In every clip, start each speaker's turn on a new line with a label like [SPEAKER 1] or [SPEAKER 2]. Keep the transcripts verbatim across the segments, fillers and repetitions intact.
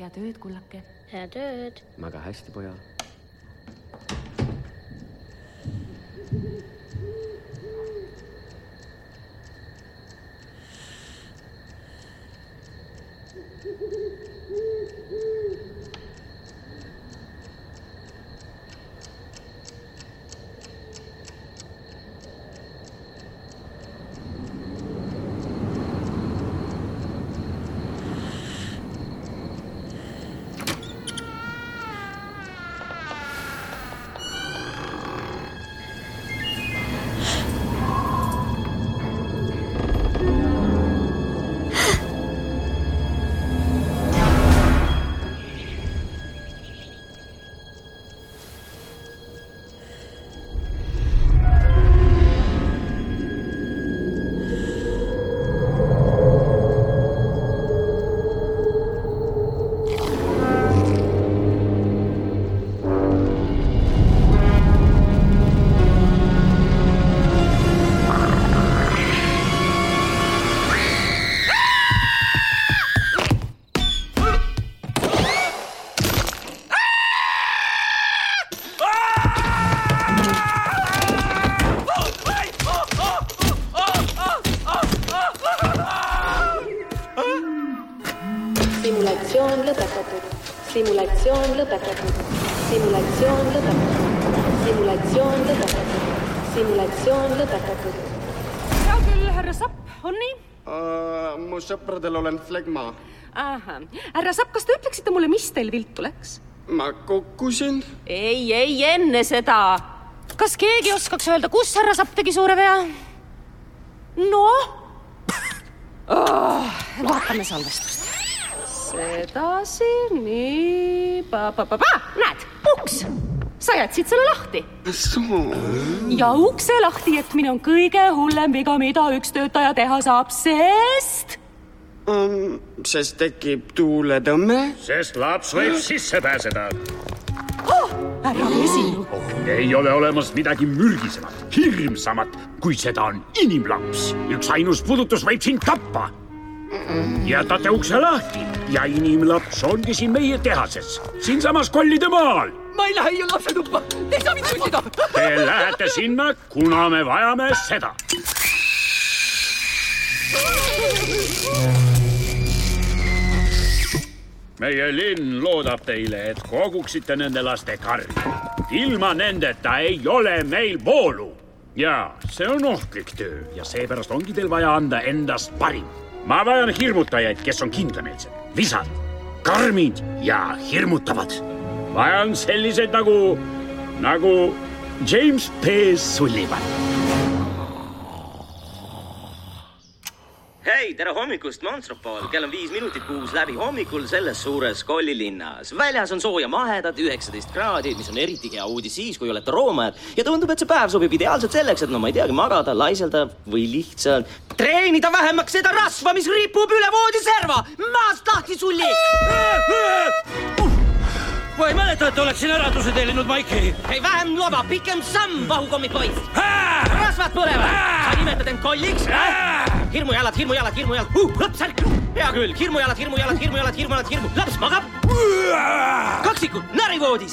[SPEAKER 1] Head ööd, kullake.
[SPEAKER 2] Head ööd.
[SPEAKER 3] Maga hästi, poja.
[SPEAKER 4] Simulatsioon lõpetatud. Simulatsioon lõpetatud. Simulatsioon lõpetatud. Simulatsioon lõpetatud. Simulatsioon lõpetatud.
[SPEAKER 1] Hea küll, härra Sapp, on nii?
[SPEAKER 5] Uh, mu sõpradel olen flegma.
[SPEAKER 1] Aha. Härra Sapp, kas te ütleksite mulle, mis teil viltu läks?
[SPEAKER 5] Ma kukkusin.
[SPEAKER 1] Ei, ei, enne seda. Kas keegi oskaks öelda, kus härra Sapp tegi suure vea? No? Oh, vaatame salvestust. Sedasi, nii, pa, pa, pa, pa, näed, uks, sa jätsid selle lahti. Ja ukse lahti jätmine on kõige hullem viga, mida üks töötaja teha saab, sest...
[SPEAKER 5] Um, sest tekib tuuletõmme.
[SPEAKER 6] Sest laps võib sisse pääseda.
[SPEAKER 1] Oh, härra vesinu.
[SPEAKER 6] Ei ole olemas midagi mürgisemat, hirmsamat, kui seda on inimlaps. Üks ainus puudutus võib sind tappa. Jätate ukse lahti ja inimlaps ongi siin meie tehases, siin samas Kollide maal.
[SPEAKER 7] Ma ei lähe ju lapse tuppa, te ei saa mind tundida.
[SPEAKER 6] Te lähete sinna, kuna me vajame seda. Meie linn loodab teile, et koguksite nende laste karja. Ilma nendeta ei ole meil voolu. Ja see on ohtlik töö ja seepärast ongi teil vaja anda endast parim. Ma vajan hirmutajaid, kes on kindlameelsed, visad, karmid ja hirmutavad. Vajan sellised nagu, nagu James P. Sullivan.
[SPEAKER 8] Hei, tere hommikust, Monstropol. Kell on viis minutit kuus läbi hommikul selles suures Kolli linnas. Väljas on sooja mahedad üheksateist kraadi, mis on eriti hea uudis siis, kui olete roomajad. Ja tundub, et see päev sobib ideaalselt selleks, et no ma ei teagi, magada, laiselda või lihtsalt treenida vähemaks seda rasva, mis ripub üle voodiserva. Maast lahti, Sulli!
[SPEAKER 7] Ma ei mäleta, et oleksin äratuse teelinud Maiki.
[SPEAKER 8] Hei, vähem loba, pikem samm, vahukommid poiss. Rasvad põlevad. Sa nimetad end Kolliks? Hirmujalad, hirmujalad, hirmujalad. Uh, laps ärk. Hea küll, hirmujalad, hirmujalad, hirmujalad, hirmujalad, hirmu. Laps magab. Kaksikud, narivoodis.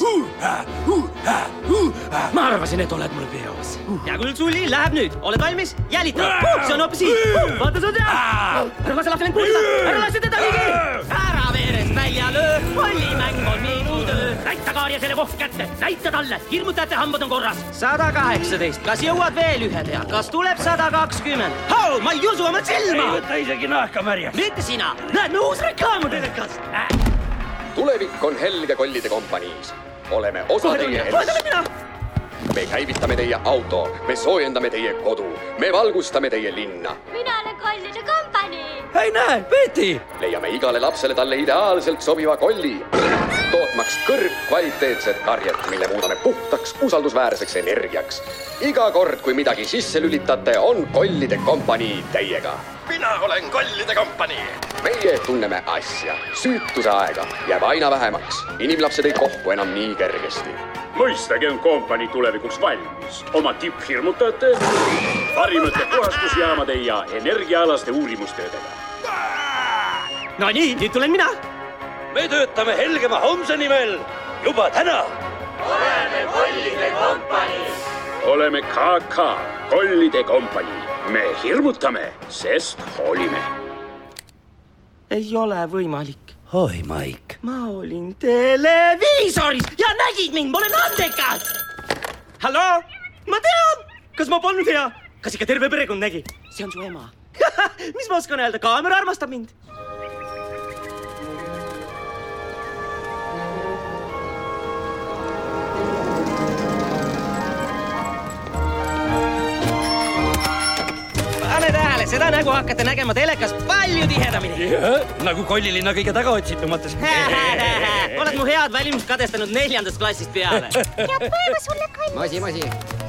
[SPEAKER 7] Ma arvasin, et oled mul peos.
[SPEAKER 8] Hea küll, Sulli, läheb nüüd. Oled valmis? Jälita. See on hoopis siin. Vaata sa tea. Ära lase lapse end kuulda. Ära lase teda ligi. Ära veerest välja löö. Kollimäng on minu töö. Näita Kaarja selle vohk kätte. Näita talle. Hirmutajate hambad on korras. sada kaheksateist. Kas jõuad veel ühe tea? Kas tuleb sada kakskümmend? Hau, ma ei usu oma silma.
[SPEAKER 7] Ei võta isegi nahka märjaks.
[SPEAKER 8] Mitte sina. Näed, me uus reklaam on telekas.
[SPEAKER 9] Tulevik on helge Kollide kompaniis. Oleme osa teie elust. Me käivitame teie auto. Me soojendame teie kodu. Me valgustame teie linna.
[SPEAKER 2] Mina olen Kollide kompanii.
[SPEAKER 7] Hei, näe, Peeti!
[SPEAKER 9] Leiame igale lapsele talle ideaalselt sobiva kolli. Tootmaks kõrgkvaliteetset karjet, mille muudame puhtaks, usaldusväärseks energiaks. Iga kord, kui midagi sisse lülitate, on Kollide kompanii teiega.
[SPEAKER 10] Mina olen Kollide kompanii.
[SPEAKER 9] Meie tunneme asja. Süütuse aega jääb aina vähemaks. Inimlapsed ei kohku enam nii kergesti.
[SPEAKER 6] Mõistagi on kompanii tulevikuks valmis. Oma tipphirmutajate, parimate puhastusjaamade ja energiaalaste uurimustöödega.
[SPEAKER 8] No nii, nüüd tulen mina.
[SPEAKER 7] me töötame helgema homse nimel juba täna.
[SPEAKER 3] Oleme Kollide kompanii.
[SPEAKER 6] Oleme K K, Kollide kompanii. Me hirmutame, sest hoolime.
[SPEAKER 8] Ei ole võimalik.
[SPEAKER 7] Oi, Maik.
[SPEAKER 8] Ma olin televiisoris ja nägid mind, ma olen andekas. Hallo? Ma tean. Kas ma polnud hea? Kas ikka terve perekond nägi? See on su ema. Mis ma oskan öelda? Kaamera armastab mind. Pane tähele, seda nägu hakkate nägema telekas palju tihedamini.
[SPEAKER 7] Nagu Kollilinna kõige tagaotsitumates.
[SPEAKER 8] Oled mu head välimust kadestanud neljandast klassist peale.
[SPEAKER 2] Head päeva sulle, Koll.
[SPEAKER 11] Masi, masi.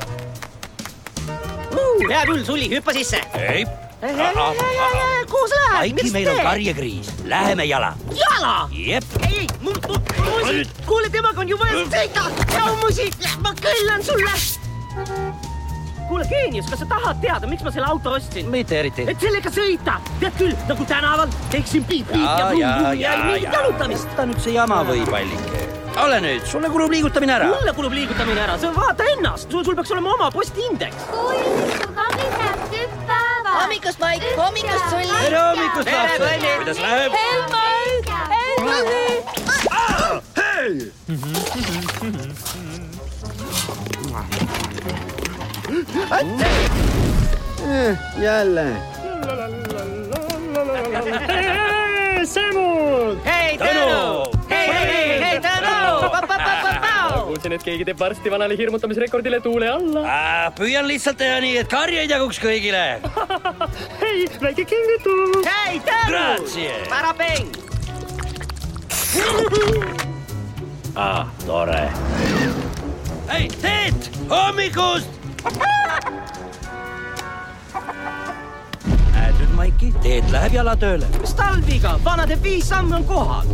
[SPEAKER 8] Uh, hea küll, Sulli, hüppa sisse.
[SPEAKER 7] Ei.
[SPEAKER 8] Kuhu sa lähed?
[SPEAKER 7] Maiki, meil on karjekriis. Läheme jala.
[SPEAKER 8] Jala?
[SPEAKER 7] Jep.
[SPEAKER 8] Ei, mu musi. Kuule, temaga on ju vaja sõita. Ja musi, ma kõllan sulle. Kuule, Geenius, kas sa tahad teada, miks ma selle auto ostsin?
[SPEAKER 7] Mitte eriti.
[SPEAKER 8] Et sellega sõita. Tead küll, nagu tänaval, teeksin piip-piip ja blum-blum ja mingit jalutamist.
[SPEAKER 7] Ta nüüd see jama või pallike. Ole nüüd, sulle kulub liigutamine ära.
[SPEAKER 8] Mulle kulub liigutamine ära. Sa vaata ennast. Sul, sul peaks olema oma postiindeks.
[SPEAKER 2] Koll, su kallid head tüppäeva.
[SPEAKER 12] Hommikust, Maik. Hommikust, Sulli.
[SPEAKER 7] Tere hommikust, lapsed. Kuidas läheb?
[SPEAKER 2] Helmaid. Helmaid.
[SPEAKER 5] Hei! Jälle.
[SPEAKER 13] Semud!
[SPEAKER 8] Hei, Tõnu! Hei, hei, hei, hei, Tõnu!
[SPEAKER 13] Kuulsin, et keegi teeb varsti vanale hirmutamisrekordile tuule alla.
[SPEAKER 7] Püüan lihtsalt teha nii, et karjeid jaguks kõigile.
[SPEAKER 13] Hei, väike kingitus!
[SPEAKER 8] Hei, Tõnu!
[SPEAKER 7] Grazie!
[SPEAKER 8] Parabeng!
[SPEAKER 7] Ah, tore. Hei, Teet! Hommikust! Näed nüüd, Maiki, Teet läheb jalatööle.
[SPEAKER 8] Mis tal viga? Vana teeb viis sammu on kohal.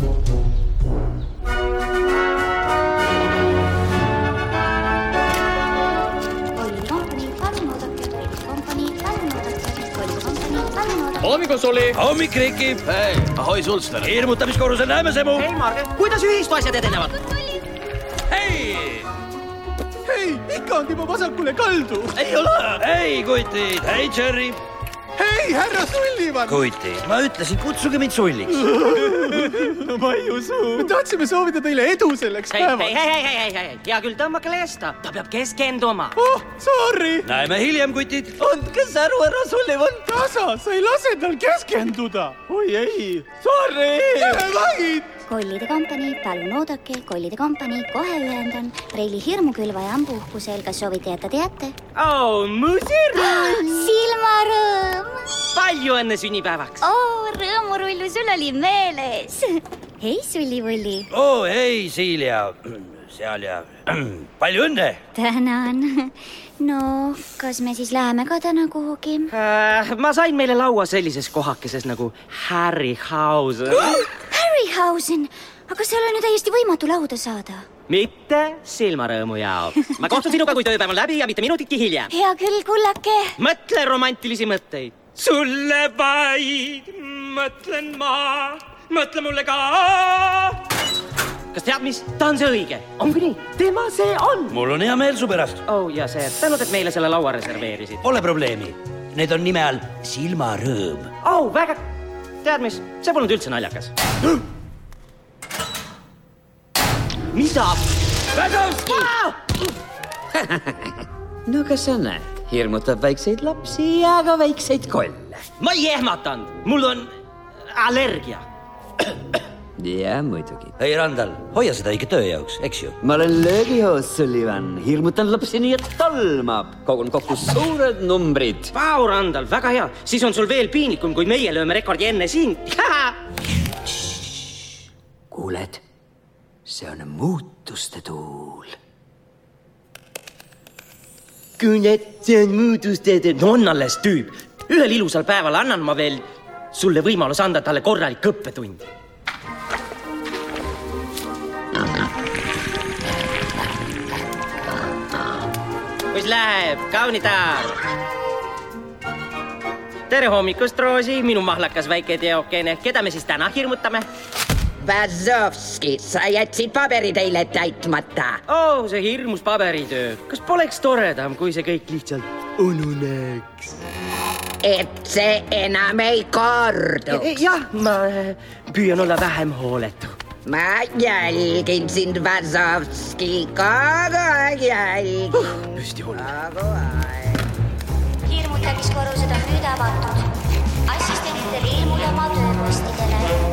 [SPEAKER 2] Kollide kompanii, palun oodake. Kollide kompanii, palun oodake. Kollide kompanii, palun oodake.
[SPEAKER 13] Hommikul, Sulli!
[SPEAKER 7] Hommik, Riki!
[SPEAKER 10] Hei, ahoi Sulster!
[SPEAKER 7] Hirmutamiskorrusel näeme, Semu!
[SPEAKER 8] Hei, Marge, kuidas ühistu asjad edenevad?
[SPEAKER 7] Hei!
[SPEAKER 13] Hei, ikka on juba vasakule kaldu!
[SPEAKER 7] Ei ole! Hei, kutid! Hei, Jerry!
[SPEAKER 13] Hei, härra Sullivan!
[SPEAKER 7] Kutid, ma ütlesin, kutsuge mind sulliks.
[SPEAKER 13] No ma ei usu. Me tahtsime soovida teile edu selleks
[SPEAKER 8] hei,
[SPEAKER 13] päevaks.
[SPEAKER 8] Hei, hei, hei, hei, hei. Hea küll, tõmmake leesta. Ta peab keskenduma.
[SPEAKER 13] Oh, sorry!
[SPEAKER 7] Näeme hiljem, kutid.
[SPEAKER 13] Andke säru, härra Sullivan! Tasa, sa ei lase tal keskenduda! Oi ei! Sorry! Tere, vahid!
[SPEAKER 2] Kollide kompanii, palun oodake. Kollide kompanii, kohe ühendan. Reili hirmukülvaja on puhkusel. Kas soovite jätta teate?
[SPEAKER 8] Oh, musirõõm!
[SPEAKER 2] Silmarõõm!
[SPEAKER 8] Palju õnne sünnipäevaks!
[SPEAKER 2] Oh, rõõmurullu, sul oli meeles! Hei, Sulli-Vulli!
[SPEAKER 7] Oh, hei, Siilja! Seal ja... Palju õnne!
[SPEAKER 2] Tänan! No, kas me siis läheme ka täna kuhugi?
[SPEAKER 8] Äh, ma sain meile laua sellises kohakeses nagu Harryhausen.
[SPEAKER 2] Harryhausen? Aga seal on ju täiesti võimatu lauda saada.
[SPEAKER 8] Mitte silmarõõmu jaoks. Ma kohtun sinuga, kui tööpäev on läbi ja mitte minutitki hiljem.
[SPEAKER 2] Hea küll, kullake.
[SPEAKER 8] Mõtle romantilisi mõtteid. Sulle vaid mõtlen ma, mõtle mulle ka. Kas tead, mis? Ta on see õige. Ongi nii? Tema see on.
[SPEAKER 7] Mul on hea meel su pärast.
[SPEAKER 8] Oh, ja see, tänud, et meile selle laua reserveerisid.
[SPEAKER 7] Pole probleemi. Need on nime all silmarõõm.
[SPEAKER 8] Oh, väga... Tead, mis? See polnud üldse naljakas. Mida?
[SPEAKER 7] Väsovski!
[SPEAKER 11] No kas sa näed? Hirmutab väikseid lapsi ja ka väikseid kolle.
[SPEAKER 8] Ma ei ehmatanud. Mul on allergia.
[SPEAKER 11] Ja muidugi.
[SPEAKER 7] Hei, Randal, hoia seda õige töö jaoks, eks ju?
[SPEAKER 11] Ma olen löögihoos, Sullivan. Hirmutan lapsi nii, et talmab. Kogun kokku suured numbrid.
[SPEAKER 8] Vau, Randal, väga hea. Siis on sul veel piinikum, kui meie lööme rekordi enne sind.
[SPEAKER 11] Kuuled? See on muutuste tuul.
[SPEAKER 8] Kuuled, see on muutuste tuul. No on alles tüüp. Ühel ilusal päeval annan ma veel sulle võimalus anda talle korralik õppetund. Kus läheb, kaunitar? Tere hommikust, Roosi, minu mahlakas väike teokene. Keda me siis täna hirmutame?
[SPEAKER 12] Vazovski, sa jätsid paberi teile täitmata.
[SPEAKER 8] Oh, see hirmus paberitöö. Kas poleks toredam, kui see kõik lihtsalt ununeks?
[SPEAKER 12] Et see enam ei kordu.
[SPEAKER 8] Jah, ma püüan olla vähem hooletu.
[SPEAKER 12] Ma jälgin sind, Vazovski, kogu aeg jälgin.
[SPEAKER 8] Uh, püsti olla.
[SPEAKER 2] Hirmutamiskorrused on nüüd avatud. Assistentidel ilmuda oma tööpostidele.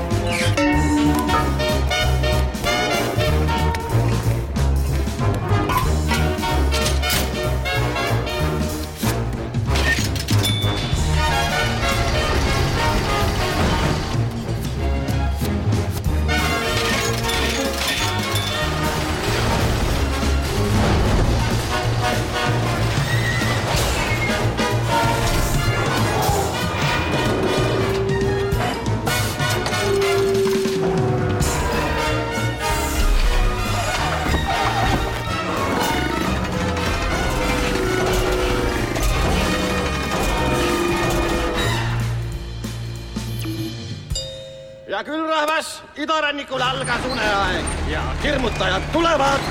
[SPEAKER 10] Ja küll rahvas, idarannikul algas uneaeg ja hirmutajad tulevad.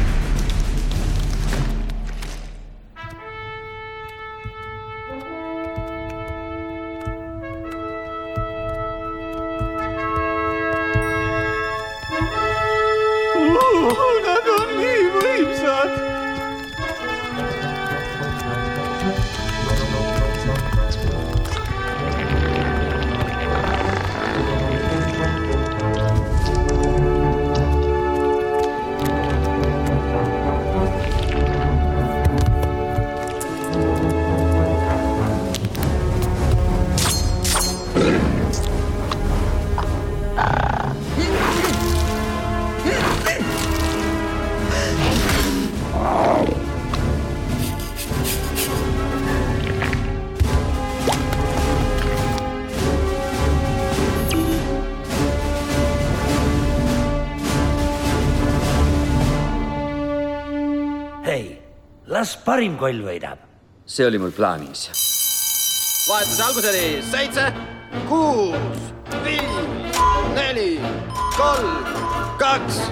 [SPEAKER 13] Oh, nad on nii võimsad.
[SPEAKER 7] Hei, las parim koll võidab.
[SPEAKER 11] See oli mul plaanis.
[SPEAKER 10] Vahetuse alguseni seitse, kuus, viis, neli, kolm, kaks.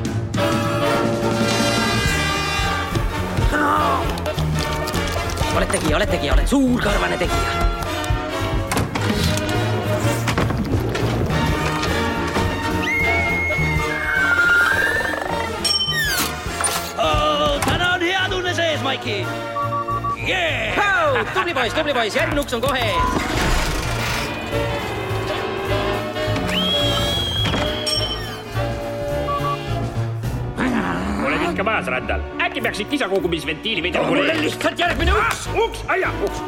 [SPEAKER 8] Oled tegija, oled tegija, oled suurkarvane tegija. Sees, Maiki! Yeah! Oh, tubli poiss, tubli poiss, järgmine uks on kohe ees.
[SPEAKER 6] Oled ikka maas randal. Äkki peaksid kisakogumisventiili või tõmbule?
[SPEAKER 8] Mulle lihtsalt järgmine uks!
[SPEAKER 6] Uks, aia, uks!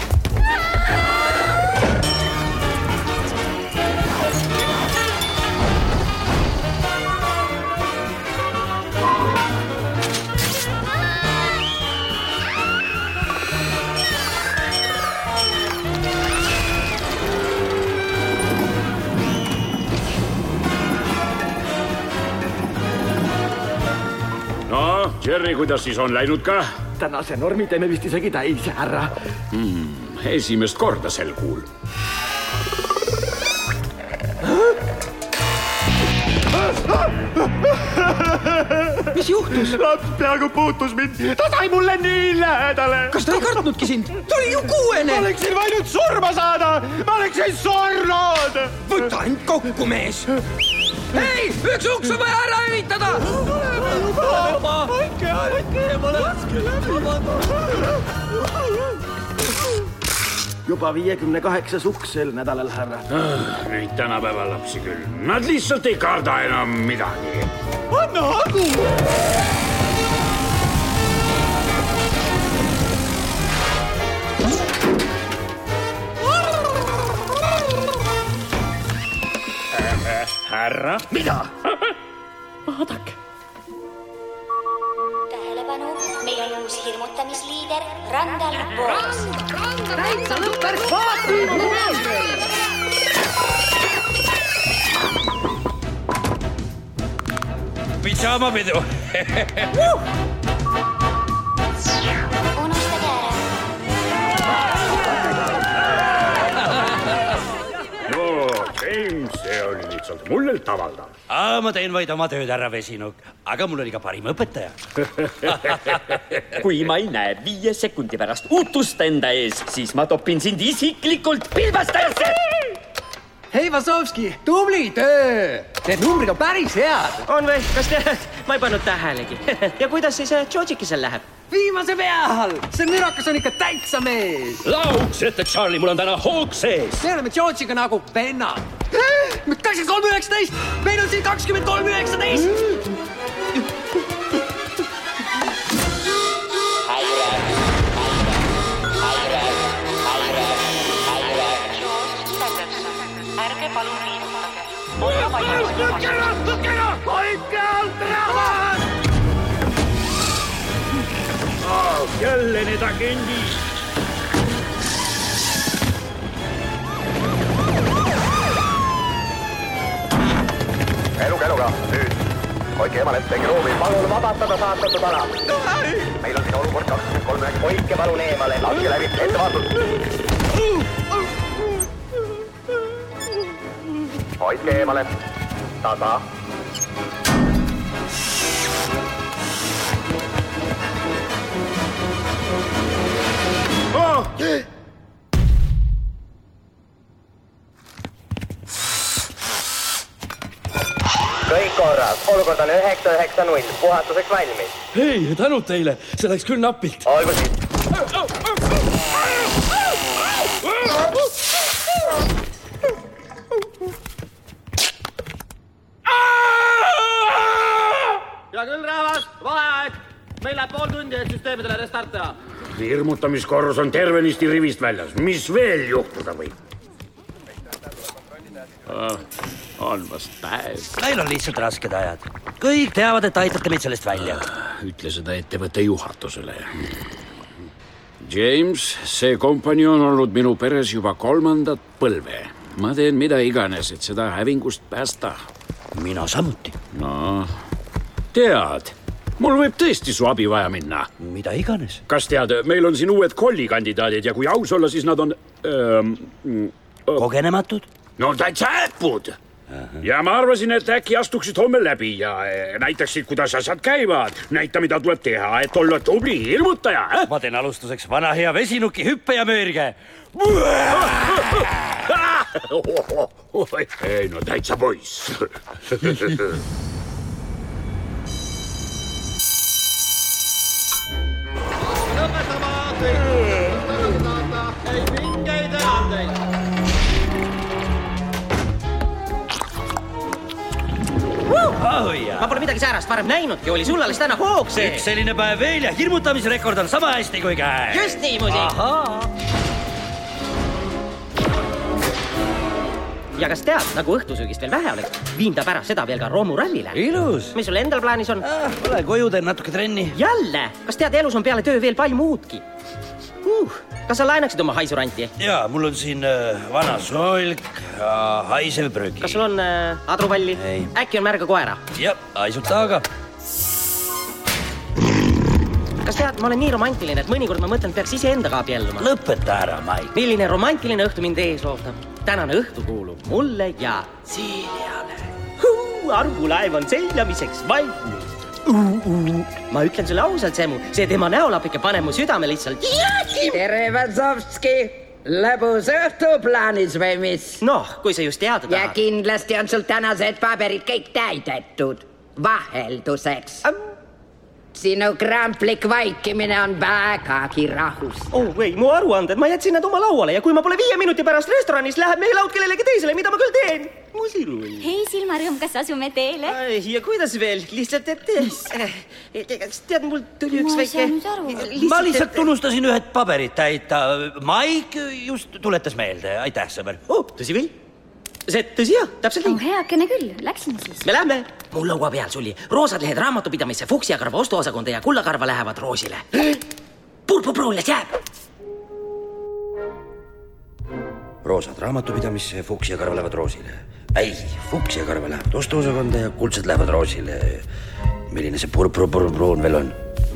[SPEAKER 6] Jerry, kuidas siis on läinud ka?
[SPEAKER 13] Tänase normi teeme vist isegi täis, härra.
[SPEAKER 6] Hmm, esimest korda sel kuul.
[SPEAKER 13] Mis juhtus? Laps peaaegu puutus mind. Ta sai mulle nii lähedale. Kas ta ei kartnudki sind? Ta oli ju kuuene. Ma oleksin võinud surma saada. Ma oleksin surnud. Võta end kokku, mees. Hei, üks uks on vaja ära evitada. Hoidke, hoidke, ma laske läbi. Juba viiekümne kaheksas uks sel nädalal, härra.
[SPEAKER 6] Neid tänapäeva lapsi küll. Nad lihtsalt ei karda enam midagi.
[SPEAKER 13] Anna hagu!
[SPEAKER 6] Härra?
[SPEAKER 8] Mida?
[SPEAKER 6] Vaadake.
[SPEAKER 2] Tähelepanu, meil on uus hirmutamisliider Randal Boos.
[SPEAKER 1] Täitsa lõppers vaati!
[SPEAKER 7] Pidžaamapidu.
[SPEAKER 2] Unustage ära.
[SPEAKER 6] No, James, see oli nüüd tähtsalt mullelt avaldada.
[SPEAKER 7] Aa, ma teen vaid oma tööd ära, Vesinuk. Aga mul oli ka parim õpetaja.
[SPEAKER 11] Kui ma ei näe viie sekundi pärast uutust enda ees, siis ma topin sind isiklikult pilbastajasse!
[SPEAKER 14] Hei, Vasovski, tubli töö! Need numbrid on päris head.
[SPEAKER 8] On või? Kas tead? Ma ei pannud tähelegi. Ja kuidas siis Georgikisel läheb?
[SPEAKER 14] Viimase peal! See mürakas on ikka täitsa mees!
[SPEAKER 6] Lauks ette, Charlie, mul on täna hoog sees.
[SPEAKER 14] Me oleme Georgiga nagu vennad. kakskümmend kolm üheksateist! Meil on siin kakskümmend kolm üheksateist!
[SPEAKER 3] Ärge palun liinutage.
[SPEAKER 13] Hoidke alt rahvad!
[SPEAKER 6] Oh, jälle need agendid.
[SPEAKER 15] Elu käluga, nüüd. Hoidke emal ette, ruumi, palun vabastada saatatud ala. Meil on siin olukord kakskümmend kolm üheksa. Hoidke palun eemale, laske läbi, ette vaatult. Hoidke eemale, tasa.
[SPEAKER 6] Oh!
[SPEAKER 15] Kõik korras, olukord on üheksa üheksa null, puhastuseks valmis.
[SPEAKER 7] Hei, tänud teile, see läks küll napilt.
[SPEAKER 15] Olgu siis.
[SPEAKER 10] Ja küll rahvas, vaheaeg. Meil läheb pool tundi, et süsteemidele restart teha.
[SPEAKER 6] Hirmutamiskorrus on tervenisti rivist väljas. Mis veel juhtuda võib? Ah, on vast päev.
[SPEAKER 7] Meil on lihtsalt rasked ajad. Kõik teavad, et aitate meid sellest välja.
[SPEAKER 6] Ütle seda ettevõtte juhatusele. James, see kompanii on olnud minu peres juba kolmandat põlve. Ma teen mida iganes, et seda hävingust päästa.
[SPEAKER 7] Mina samuti.
[SPEAKER 6] No, tead, mul võib tõesti su abi vaja minna.
[SPEAKER 7] Mida iganes.
[SPEAKER 6] Kas tead, meil on siin uued kollikandidaadid ja kui aus olla, siis nad on... Öö, öö,
[SPEAKER 7] Kogenematud?
[SPEAKER 6] No täitsa äpud. Ja ma arvasin, et äkki astuksid homme läbi ja näitaksid, kuidas asjad käivad. Näita, mida tuleb teha, et olla tubli hirmutaja. Äh?
[SPEAKER 7] Ma teen alustuseks vana hea Vesinuki hüppe ja möörge.
[SPEAKER 6] Ei, no täitsa poiss.
[SPEAKER 10] Lõpetama kõik. Ei mingeid erandeid.
[SPEAKER 7] Oh, ja.
[SPEAKER 8] Ma pole midagi säärast varem näinudki, oli sul alles täna hoog see.
[SPEAKER 7] Üks selline päev veel ja hirmutamisrekord on sama hästi kui käe.
[SPEAKER 8] Just niimoodi. Ja kas tead, nagu õhtusöögist veel vähe oleks, viindab ära seda veel ka roomurallile.
[SPEAKER 7] Ilus.
[SPEAKER 8] Mis sul endal plaanis on?
[SPEAKER 7] Ah, ole koju, teen natuke trenni.
[SPEAKER 8] Jälle? Kas tead, elus on peale töö veel palju muudki? Uh, kas sa laenaksid oma haisuranti?
[SPEAKER 7] Jaa, mul on siin äh, vana soolk ja haisev prügi.
[SPEAKER 8] Kas sul on äh, adrupalli?
[SPEAKER 7] Ei.
[SPEAKER 8] Äkki on märga koera?
[SPEAKER 7] Jah, haisuta aga.
[SPEAKER 8] Kas tead, ma olen nii romantiline, et mõnikord ma mõtlen, et peaks ise endaga abielluma.
[SPEAKER 7] Lõpeta ära, Maik.
[SPEAKER 8] Milline romantiline õhtu mind ees ootab. Tänane õhtu kuulub mulle ja Siiliale. Arvulaev on seljamiseks valmis. Uh, uh. Ma ütlen sulle ausalt, Semu, see tema näolapike paneb mu südame lihtsalt.
[SPEAKER 12] Tere, Vasovski! Lõbus õhtu plaanis või mis?
[SPEAKER 8] Noh, kui sa just teada tahad.
[SPEAKER 12] Ja kindlasti on sul tänased paberid kõik täidetud. Vahelduseks. Um. Sinu kramplik vaikimine on vägagi rahus.
[SPEAKER 8] Oh, ei, mu aruanded, ma jätsin nad oma lauale ja kui ma pole viie minuti pärast restoranis, läheb meie laud kellelegi teisele, mida ma küll teen. Musirull.
[SPEAKER 2] Hei, Silmarõõm, kas asume teele?
[SPEAKER 8] Ja kuidas veel? Lihtsalt, et... Tead, mul tuli üks
[SPEAKER 2] ma
[SPEAKER 8] väike...
[SPEAKER 7] Ma lihtsalt et... tunnustasin ühed paberid täita. Maik just tuletas meelde. Aitäh, sõber.
[SPEAKER 8] Oh, tõsi või? See tõsi jah, täpselt nii.
[SPEAKER 2] Oh, heakene küll, läksime siis.
[SPEAKER 8] Me lähme. Mul laua peal suli. Roosad lehed raamatupidamisse fuksiakarva ostuosakonda ja kullakarva lähevad roosile. Purpupruuljas jääb.
[SPEAKER 7] Roosad raamatupidamisse, fuksiakarva lähevad roosile. Ei, fuksiakarva lähevad ostuosakonda ja kuldsed lähevad roosile. Milline see purpupruun veel on?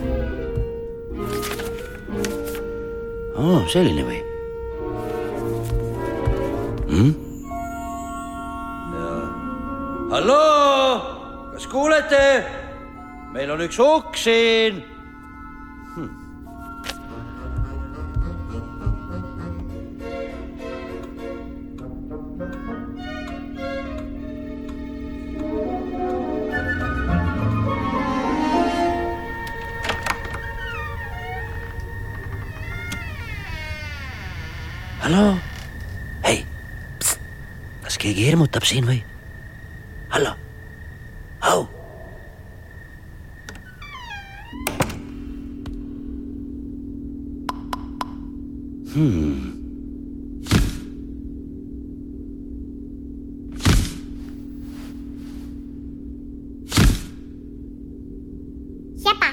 [SPEAKER 7] Oh, selline või? Hmm? Halloo! Kas kuulete? Meil on üks uks siin. Hmm. Halloo? Hei, pst, kas keegi hirmutab siin või? Hallo? Au! Hmm.
[SPEAKER 2] Sepa!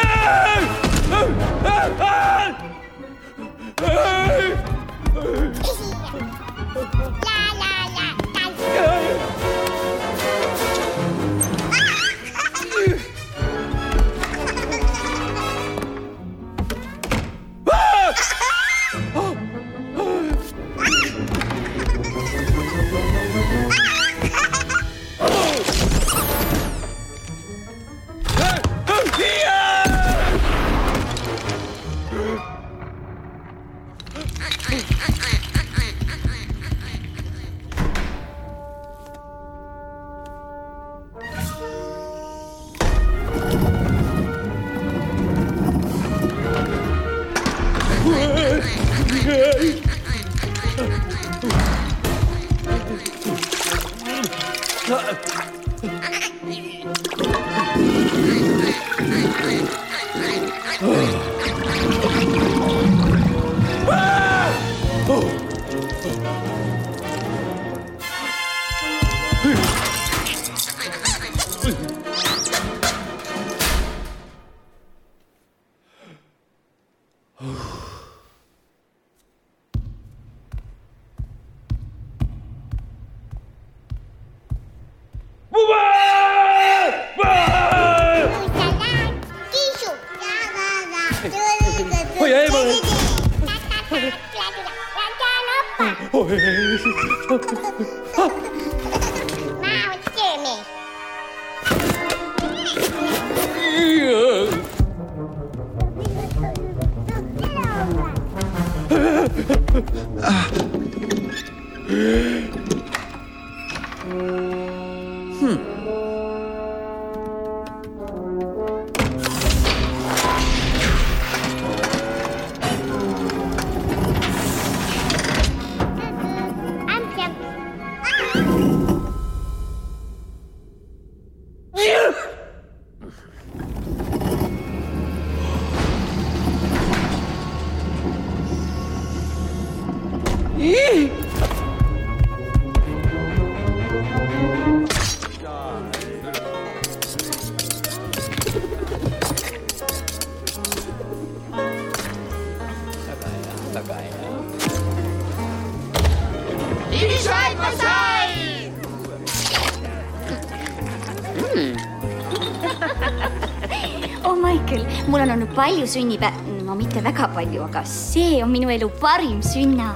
[SPEAKER 2] Palju sünnipäe... No mitte väga palju, aga see on minu elu parim sünna.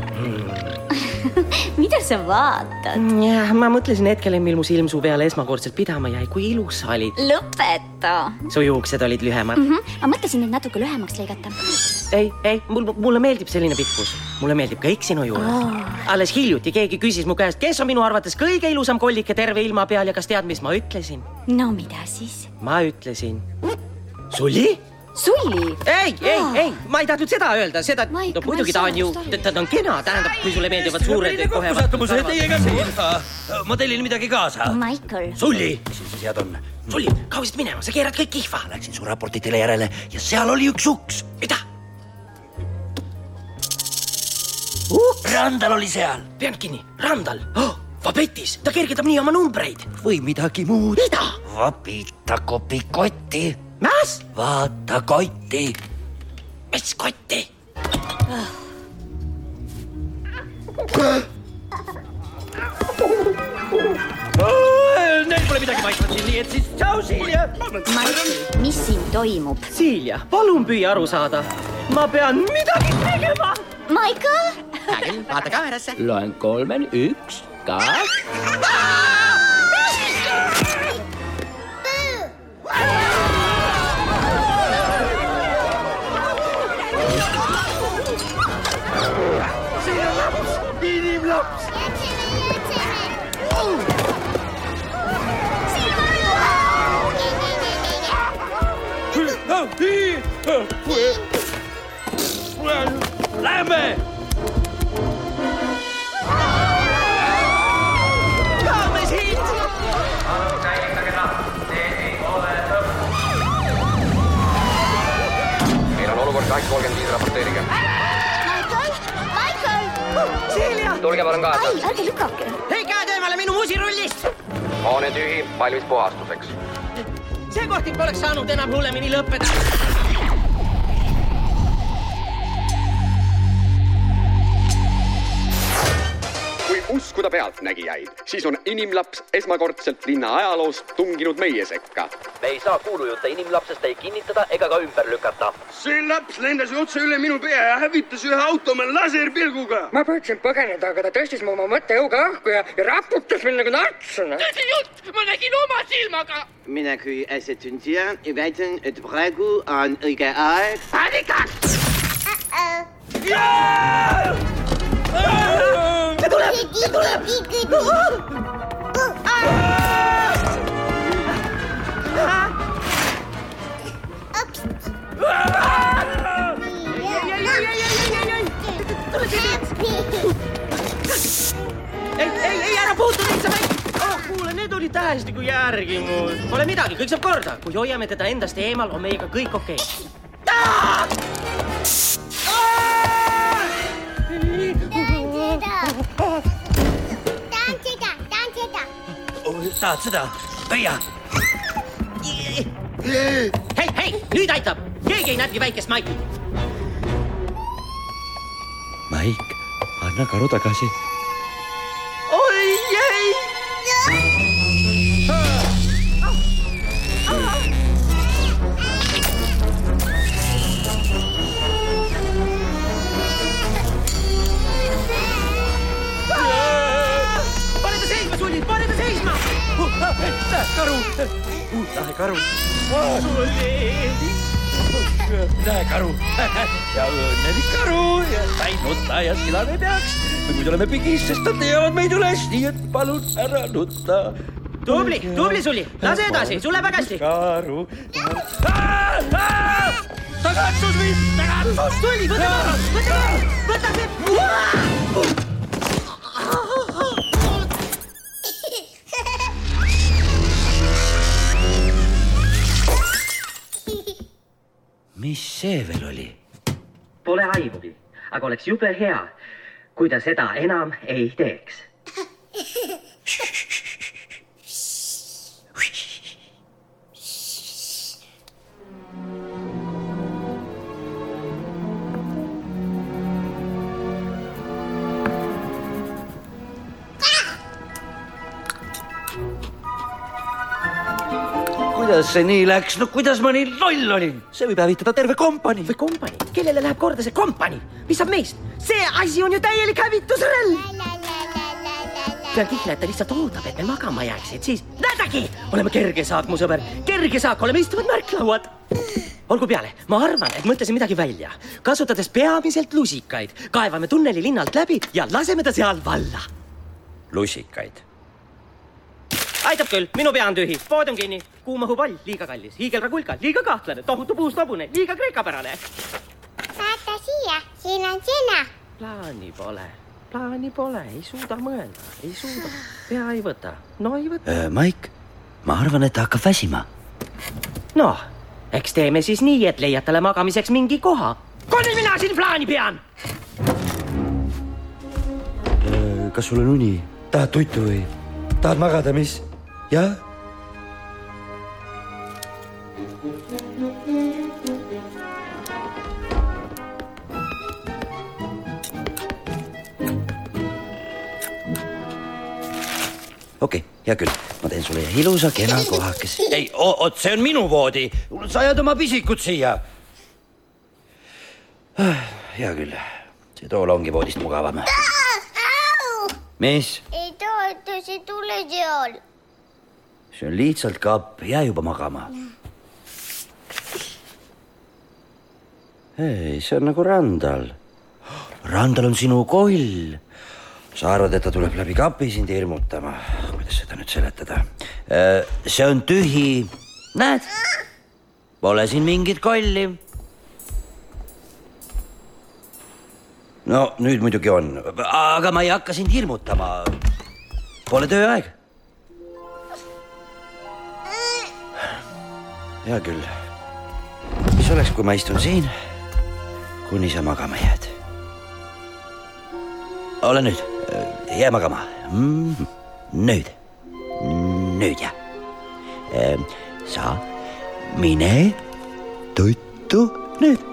[SPEAKER 2] Mida sa vaatad?
[SPEAKER 8] Ja, ma mõtlesin hetkele, mil mu silm su peale esmakordselt pidama jäi, kui ilus sa olid.
[SPEAKER 2] Lõpeta!
[SPEAKER 8] Su juuksed olid lühemad.
[SPEAKER 2] Mm -hmm. Ma mõtlesin, et natuke lühemaks lõigata.
[SPEAKER 8] Ei, ei, mul, mulle meeldib selline pikkus. Mulle meeldib kõik sinu juures. Oh. Alles hiljuti keegi küsis mu käest, kes on minu arvates kõige ilusam kollike terve ilma peal ja kas tead, mis ma ütlesin?
[SPEAKER 2] No mida siis?
[SPEAKER 8] Ma ütlesin. Sulli?
[SPEAKER 2] Sulli?
[SPEAKER 8] Ei, ei, ei, ma ei tahtnud seda öelda, seda, no muidugi ta on ju, ta on kena, tähendab, kui sulle meeldivad suured kohe...
[SPEAKER 7] Sattumuse teiega siin. Ma tellin midagi kaasa.
[SPEAKER 2] Michael.
[SPEAKER 7] Sulli, mis siin siis head on?
[SPEAKER 8] Sulli, kausid minema, sa keerad kõik kihva.
[SPEAKER 7] Läksin su raportitele järele ja seal oli üks uks.
[SPEAKER 8] Mida?
[SPEAKER 7] Uks? Randal oli seal.
[SPEAKER 8] Pean kinni, Randal. Oh, vapetis, ta kergitab nii oma numbreid.
[SPEAKER 7] Või midagi muud.
[SPEAKER 8] Mida?
[SPEAKER 7] Vapita kopi kotti.
[SPEAKER 8] Mäs?
[SPEAKER 7] Vaata kotti.
[SPEAKER 8] Mis kotti? Neil pole midagi maitvat siin, nii et siis tšau, Silja.
[SPEAKER 2] Michael, mis siin toimub?
[SPEAKER 8] Silja, palun püüa aru saada. Ma pean midagi tegema.
[SPEAKER 2] Michael?
[SPEAKER 14] Vaata kaamerasse. Loen kolmen, üks, kaks.
[SPEAKER 11] Lähme!
[SPEAKER 8] Kaame siit!
[SPEAKER 9] Meil on olukord kaheksa kolmkümmend viis raporteeriga.
[SPEAKER 2] Michael! Michael!
[SPEAKER 8] Silja!
[SPEAKER 9] Tulge palun kaasa.
[SPEAKER 2] Ai, ärge lükake.
[SPEAKER 8] Hei, käed eemale minu musirullist!
[SPEAKER 9] Hoone tühi, valmis puhastuseks.
[SPEAKER 8] See kohtik poleks saanud enam hullemini lõppeda.
[SPEAKER 9] Kui uskuda pealtnägijaid, siis on inimlaps esmakordselt linna ajaloost tunginud meie sekka.
[SPEAKER 16] Me ei saa kuulujutte inimlapsest ei kinnitada ega ka ümber lükata.
[SPEAKER 13] See laps lendas otse üle minu pea ja hävitas ühe autome laserpilguga.
[SPEAKER 17] Ma püüdsin põgeneda, aga ta tõstis mu oma mõttejõuga õhku ja, ja raputas mind nagu nartsuna.
[SPEAKER 18] Tõsi jutt, ma nägin oma silmaga.
[SPEAKER 19] Mina kui asjatundja väitan, et praegu on õige aeg.
[SPEAKER 18] Paanika!
[SPEAKER 8] See tuleb! See tuleb! Ei, ei, ei, ära puutu neid, sa mäng! Oh, kuule, need olid tähesti kui järgi mul. Pole midagi, kõik saab korda. Kui hoiame teda endast eemal, on meiega kõik okei.
[SPEAKER 2] Tahan seda, tahan seda.
[SPEAKER 8] Tahad seda? Pöia! Hei, hei, nüüd aitab! Keegi ei näppi väikest Maiki!
[SPEAKER 11] Maik, anna karu tagasi.
[SPEAKER 8] Oi, ei! Pane ta seisma, Sulli! Pane ta seisma! Lähe karu! Lähe karu! Sulli!
[SPEAKER 11] Lähe karu! Ja õnnelik karu! Ja sain nutta ja sina me peaks. Kui oleme pigis, sest nad teevad meid üles, nii et palun ära nutta.
[SPEAKER 8] Tubli, tubli Sulli! Lase edasi, sul läheb hästi!
[SPEAKER 11] Karu! Ta katsus mind! Ta katsus!
[SPEAKER 8] Sulli, võta korra! Võta korra! Võta see!
[SPEAKER 7] Mis see veel oli?
[SPEAKER 8] Pole aimugi, aga oleks jube hea, kui ta seda enam ei teeks.
[SPEAKER 7] Kuidas see nii läks? No kuidas ma nii loll olin? See võib hävitada terve kompani.
[SPEAKER 8] Või kompani? Kellele läheb korda see kompani? Mis saab meist? See asi on ju täielik hävitusrell! Pean kihla, et ta lihtsalt ootab, et me magama jääksid. Siis näedagi! Oleme kerge saak, mu sõber. Kerge saak, oleme istuvad märklauad. Olgu peale, ma arvan, et mõtlesin midagi välja. Kasutades peamiselt lusikaid, kaevame tunneli linnalt läbi ja laseme ta seal valla.
[SPEAKER 7] Lusikaid?
[SPEAKER 8] Aitab küll, minu pea on tühi, pood on kinni, kuumahupall, liiga kallis, hiigelragulka, liiga kahtlane, tohutu puustobune, liiga kreekapärane.
[SPEAKER 2] Vaata siia, siin on sina.
[SPEAKER 8] Plaani pole, plaani pole, ei suuda mõelda, ei suuda, pea ei võta, no ei võta.
[SPEAKER 7] Maik, ma arvan, et ta hakkab väsima.
[SPEAKER 8] No, eks teeme siis nii, et leiad talle magamiseks mingi koha. Kuni mina siin plaani pean!
[SPEAKER 7] Kas sul on uni? Tahad tuitu või? Tahad magada, mis? Jah? Okei, hea küll. Ma teen sulle ilusa kena kohakes. Ei, oot, see on minu voodi. Sa ajad oma pisikut siia. Hea küll. See tool ongi voodist mugavam. Mis?
[SPEAKER 2] Ei toeta, see tule seal.
[SPEAKER 7] See on lihtsalt kapp. Jää juba magama. Ei, see on nagu Randal. Randal on sinu koll. Sa arvad, et ta tuleb läbi kapi sind hirmutama. Kuidas seda nüüd seletada? See on tühi. Näed? Pole siin mingit kolli. no nüüd muidugi on, aga ma ei hakka sind hirmutama. Pole tööaeg. Hea küll. Mis oleks, kui ma istun siin, kuni sa magama jääd? Ole nüüd, jää magama. Mm, nüüd. Nüüd jah. Sa mine tuttu nüüd.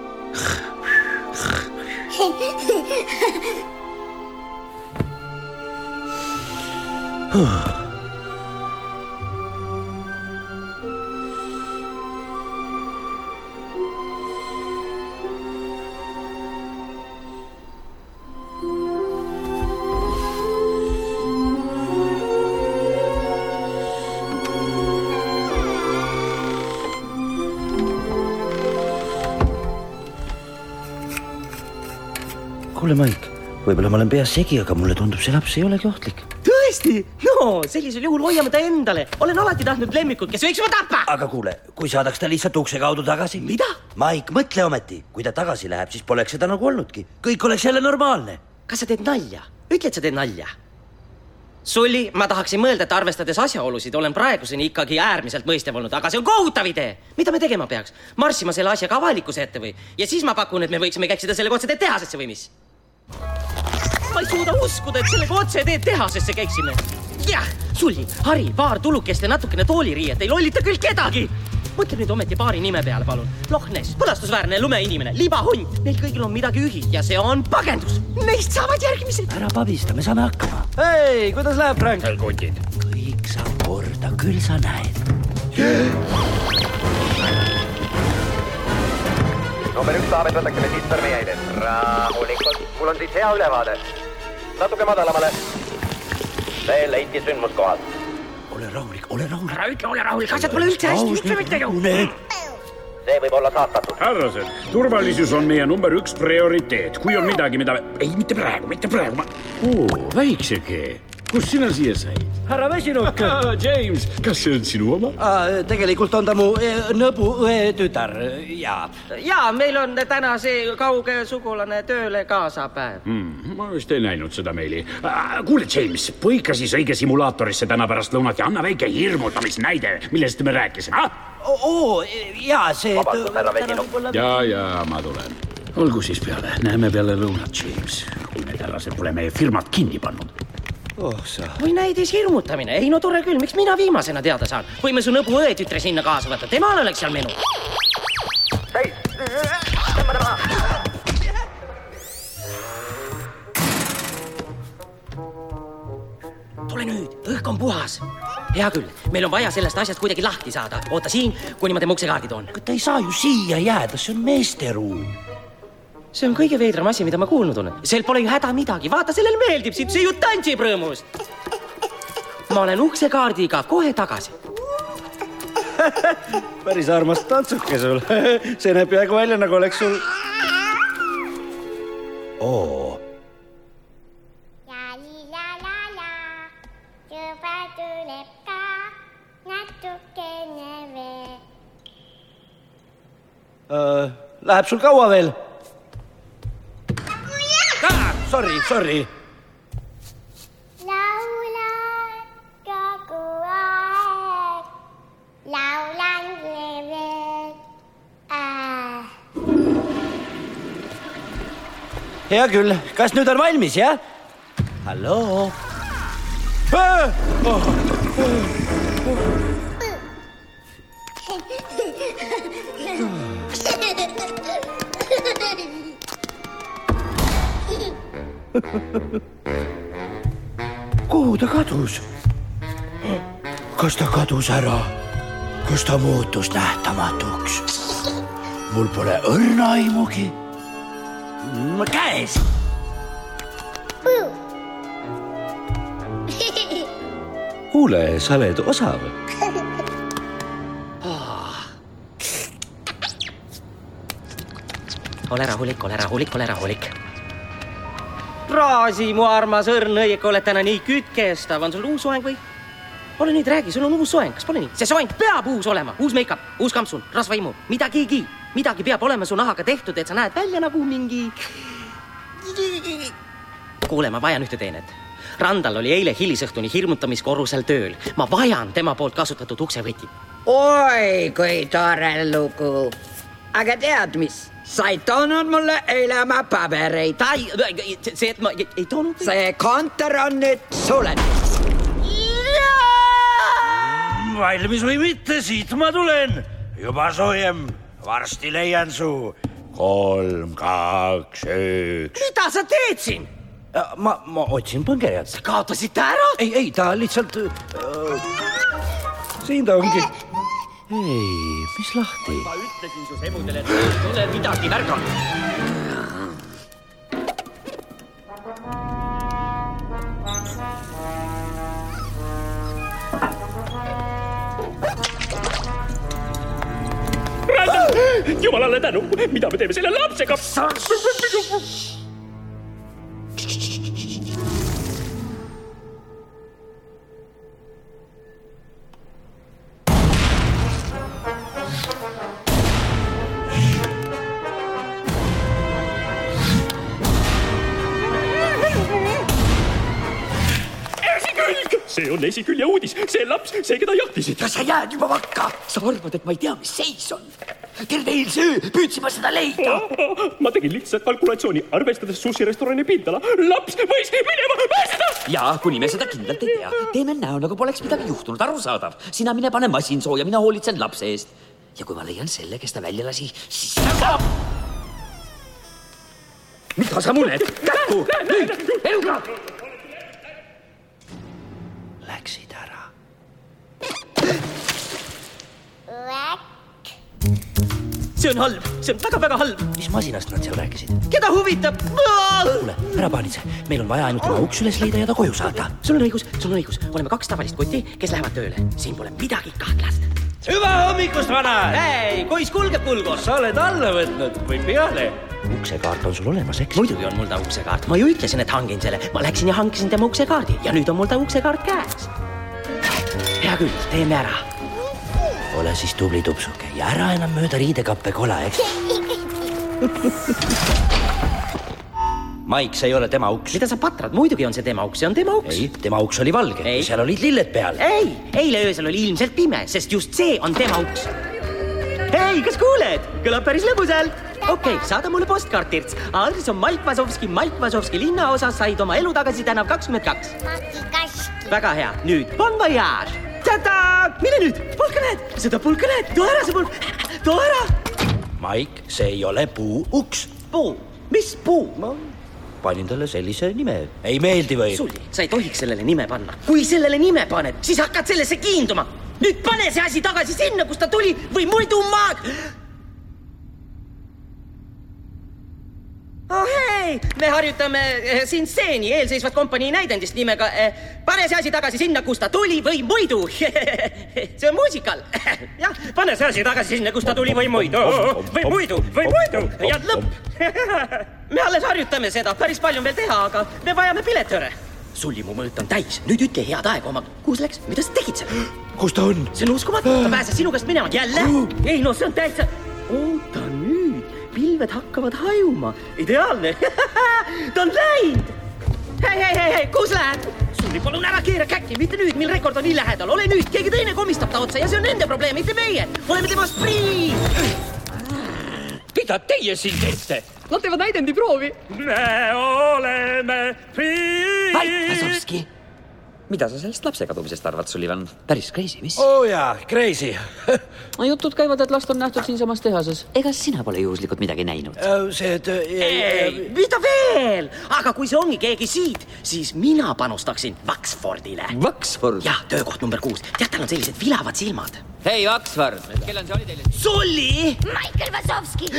[SPEAKER 7] Kuule Maik, võibolla ma olen peas segi, aga mulle tundub see laps ei olegi ohtlik.
[SPEAKER 8] Tõesti? No, sellisel juhul hoiame ta endale. Olen alati tahtnud lemmikut, kes võiks ma tappa.
[SPEAKER 7] Aga kuule, kui saadaks ta lihtsalt ukse kaudu tagasi.
[SPEAKER 8] Mida?
[SPEAKER 7] Maik, mõtle ometi. Kui ta tagasi läheb, siis poleks seda nagu olnudki. Kõik oleks jälle normaalne.
[SPEAKER 8] Kas sa teed nalja? Ütled sa teed nalja? Sulli, ma tahaksin mõelda, et arvestades asjaolusid olen praeguseni ikkagi äärmiselt mõistev olnud, aga see on kohutav idee. Mida me tegema peaks? Marssima selle asjaga avalikkuse ette või? Ja siis ma pakun, et me võiksime käksida selle otse teed tehasesse või mis? Ma ei suuda uskuda, et sellega otse teed tehasesse käiksime. Jah, Sulli, Hari, paar tulukest ja natukene tooliriiet ei lollita küll kedagi. Mõtle nüüd ometi paari nime peale, palun. Loch Ness, põlastusväärne lumeinimene, libahund. Neil kõigil on midagi ühist ja see on pagendus. Neist saavad järgmised.
[SPEAKER 7] Ära pabista, me saame hakkama.
[SPEAKER 14] Hei, kuidas läheb, Frank?
[SPEAKER 6] Kutid.
[SPEAKER 7] Kõik saab korda, küll sa näed.
[SPEAKER 15] Number üks saabed võtaksime siit sõrmejäides. Rahulikult. Mul on siis hea ülevaade. Natuke madalamale. Veel leiti sündmuskohad.
[SPEAKER 7] Ole rahulik, ole rahulik.
[SPEAKER 8] Ära ütle, ole rahulik. Asjad pole üldse hästi, ütle mitte ju.
[SPEAKER 15] See võib olla saastatud.
[SPEAKER 6] Härrased, turvalisus on meie number üks prioriteet. Kui on midagi, mida... Ei, mitte praegu, mitte praegu. Ma... Oo, väikseke. Kus sina siia sai?
[SPEAKER 14] Härra Vesinuk.
[SPEAKER 6] James, kas see on sinu oma?
[SPEAKER 14] Tegelikult on ta mu nõbu õe tütar, jaa.
[SPEAKER 8] Jaa, meil on täna see kauge sugulane tööle kaasapäev.
[SPEAKER 6] Hmm, ma vist ei näinud seda meili. Kuule, James, põika siis õige simulaatorisse täna pärast lõunat ja anna väike hirmutamisnäide, millest me rääkisime.
[SPEAKER 14] Oo, jaa, see...
[SPEAKER 15] Vabandus, härra Vesinuk.
[SPEAKER 6] Jaa, jaa, ma tulen. Olgu siis peale, näeme peale lõunat, James. Kui need härrased pole meie firmat kinni pannud.
[SPEAKER 14] Oh, sa...
[SPEAKER 8] Või näidis hirmutamine. Ei, no tore küll, miks mina viimasena teada saan? Võime su nõbu õe tütre sinna kaasa võtta. Temal oleks seal menu.
[SPEAKER 15] Hei! Tõmba tema!
[SPEAKER 8] Tule nüüd, õhk on puhas. Hea küll, meil on vaja sellest asjast kuidagi lahti saada. Oota siin, kuni ma tema uksekaardi toon.
[SPEAKER 7] Ta ei saa ju siia jääda, see on meesteruum.
[SPEAKER 8] See on kõige veidram asi, mida ma kuulnud olen. Sel pole ju häda midagi. Vaata, sellel meeldib siit, see ju tantsib rõõmust. Ma olen uksekaardiga kohe tagasi.
[SPEAKER 14] Päris armas tantsuke sul. See näeb peaaegu välja, nagu oleks sul...
[SPEAKER 7] Oo.
[SPEAKER 2] Juba tuleb ka natukene veel.
[SPEAKER 14] Uh, läheb sul kaua veel? Ah, sorry, sorry.
[SPEAKER 2] Laulan kogu aeg, laulan veel. Ah.
[SPEAKER 14] Hea küll, kas nüüd on valmis, jah?
[SPEAKER 7] Halloo?
[SPEAKER 14] Ah! Oh.
[SPEAKER 7] Kuhu ta kadus? Kas ta kadus ära? Kas ta muutus nähtamatuks? Mul pole õrna aimugi. Käes!
[SPEAKER 14] Kuule, sa oled osav.
[SPEAKER 8] Ole rahulik, ole rahulik, ole rahulik. Raasi, mu armas õrn õiek, oled täna nii kütkestav. On sul uus soeng või? Ole nüüd, räägi, sul on uus soeng, kas pole nii? See soeng peab uus olema, uus make-up, uus kampsun, rasvaimu, midagigi. Midagi peab olema su nahaga tehtud, et sa näed välja nagu mingi... Kuule, ma vajan ühte teenet. Randal oli eile hilisõhtuni hirmutamiskorrusel tööl. Ma vajan tema poolt kasutatud uksevõti.
[SPEAKER 12] Oi, kui tore lugu. Aga tead mis? Sa ei toonud mulle eile oma pabereid.
[SPEAKER 8] Ta ei, see, et ma ei, ei toonud.
[SPEAKER 12] See kontor on nüüd suletud.
[SPEAKER 11] Valmis või mitte, siit ma tulen. Juba soojem. Varsti leian su. Kolm, kaks, üks.
[SPEAKER 8] Mida sa teed siin?
[SPEAKER 11] Ma, ma otsin põngejad.
[SPEAKER 8] Sa kaotasid ta ära?
[SPEAKER 11] Ei, ei, ta lihtsalt... Äh, siin ta ongi. Ei, mis lahti?
[SPEAKER 8] Ma ütlesin su semudele, et ei ole midagi märganud.
[SPEAKER 6] Randal! Jumalale tänu! Mida me teeme selle lapsega? See on esikülje uudis. See laps, see keda jahtisid.
[SPEAKER 14] Kas sa jääd juba vakka? Sa arvad, et ma ei tea, mis seis on. Terve eilse öö püüdsime seda leida.
[SPEAKER 6] Ma tegin lihtsalt kalkulatsiooni, arvestades sushi-restorani pindala. Laps võis minema pääseda!
[SPEAKER 14] Ja, kuni me seda kindlalt ei tea. Teeme näo, nagu poleks midagi juhtunud, arusaadav. Sina mine pane masin sooja, mina hoolitsen lapse eest. Ja kui ma leian selle, kes ta välja lasi, siis ta saab... Mida sa muned? Kähku! Nüüd! Eluga! Läksid ära. See on halb, see on väga-väga halb.
[SPEAKER 7] Mis masinast nad seal rääkisid?
[SPEAKER 14] Keda huvitab?
[SPEAKER 7] Kuule, ära paanitse. Meil on vaja ainult oma uks üles leida ja ta koju saada.
[SPEAKER 8] Sul on õigus, sul on õigus. Oleme kaks tavalist kotti, kes lähevad tööle. Siin pole midagi kahtlast.
[SPEAKER 11] Hüva hommikust, vana!
[SPEAKER 8] Hei, kuis kulgeb kulgos?
[SPEAKER 11] Sa oled alla võtnud või peale?
[SPEAKER 7] Uksekaart on sul olemas, eks?
[SPEAKER 8] Muidugi on mul ta uksekaart. Ma ju ütlesin, et hangin selle. Ma läksin ja hankisin tema uksekaardi ja nüüd on mul ta uksekaart käes. Hea küll, teeme ära.
[SPEAKER 7] Ole siis tubli tupsuke ja ära enam mööda riidekappe kola, eks?
[SPEAKER 11] Maik, see ei ole tema uks.
[SPEAKER 8] Mida sa patrad? Muidugi on see tema uks, see on tema uks.
[SPEAKER 7] Ei, tema uks oli valge.
[SPEAKER 8] Ei.
[SPEAKER 7] Seal olid lilled peal.
[SPEAKER 8] Ei, eile öösel oli ilmselt pime, sest just see on tema uks. Hei, kas kuuled? Kõlab päris lõbusalt. Okei, okay, saada mulle postkartirts. Aadres on Maik Vasovski, Maik Vasovski linnaosas said oma elu tagasi tänav kakskümmend kaks. Väga hea. Nüüd, bon voyage. Tata! Mine nüüd! Pulka näed! Seda pulka näed! Too ära see pulk! Too ära!
[SPEAKER 7] Maik, see ei ole puu uks.
[SPEAKER 8] Puu? Mis puu?
[SPEAKER 7] Ma panin talle sellise nime. Ei meeldi või?
[SPEAKER 8] Sulli, sa ei tohiks sellele nime panna. Kui sellele nime paned, siis hakkad sellesse kiinduma. Nüüd pane see asi tagasi sinna, kus ta tuli või muidu maag... Oh hei, me harjutame siin stseeni eelseisvat kompanii näidendist nimega Pane see asi tagasi sinna, kus ta tuli või muidu. See on muusikal. Jah, pane see asi tagasi sinna, kus ta tuli või muidu. Või muidu, või muidu. Ja lõpp. Me alles harjutame seda, päris palju on veel teha, aga me vajame piletöre. Sulli mu mõõt on täis. Nüüd ütle head aega oma. Kuhu see läks? Mida sa tegid seal?
[SPEAKER 7] Kus ta on?
[SPEAKER 8] See on uskumatu. Ta pääses sinu käest minema. Jälle? Ei, no see on täitsa... Oota nüüd. Pilved hakkavad hajuma. Ideaalne. Ta on läinud. Hei, hei, hei, hei, kus lähed? Sulli, palun ära keera käkki. Mitte nüüd, mil rekord on nii lähedal. Ole nüüd. Keegi teine komistab ta otsa ja see on nende probleem, mitte meie. Oleme temast prii.
[SPEAKER 11] Mida teie siin teete?
[SPEAKER 1] Nad teevad näidendi proovi.
[SPEAKER 6] Me oleme prii.
[SPEAKER 14] Vait, Vasovski. Mida sa sellest lapse kadumisest arvad, Sullivan? Päris crazy, mis?
[SPEAKER 11] Oo jaa, crazy.
[SPEAKER 1] Jutud käivad, et last on nähtud siinsamas tehases.
[SPEAKER 14] Ega sina pole juhuslikult midagi näinud?
[SPEAKER 7] See, et...
[SPEAKER 8] Ei, mida veel? Aga kui see ongi keegi siit, siis mina panustaksin Vaxfordile.
[SPEAKER 14] Vaxford?
[SPEAKER 8] Jah, töökoht number kuus. Tead, tal on sellised vilavad silmad.
[SPEAKER 14] Hei, Vaxford, kelle on see oli teile?
[SPEAKER 8] Sulli!
[SPEAKER 2] Michael Vasovski!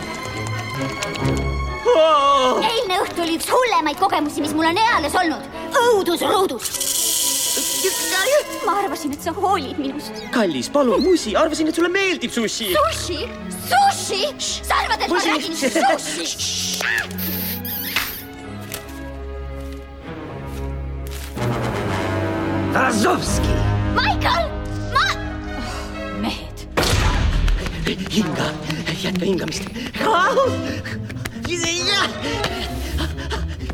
[SPEAKER 8] Oh!
[SPEAKER 2] Eilne õhtu oli üks hullemaid kogemusi, mis mul on eales olnud. Õudusruudus! Ma arvasin, et sa hoolid minust.
[SPEAKER 8] Kallis, palun, musi, arvasin, et sulle meeldib sushi.
[SPEAKER 2] Sushi? Sushi? Salvad, et ma räägin sushi!
[SPEAKER 14] Vasovski!
[SPEAKER 2] Michael! Ma...
[SPEAKER 8] Mehed. Hinga, jätka hingamist.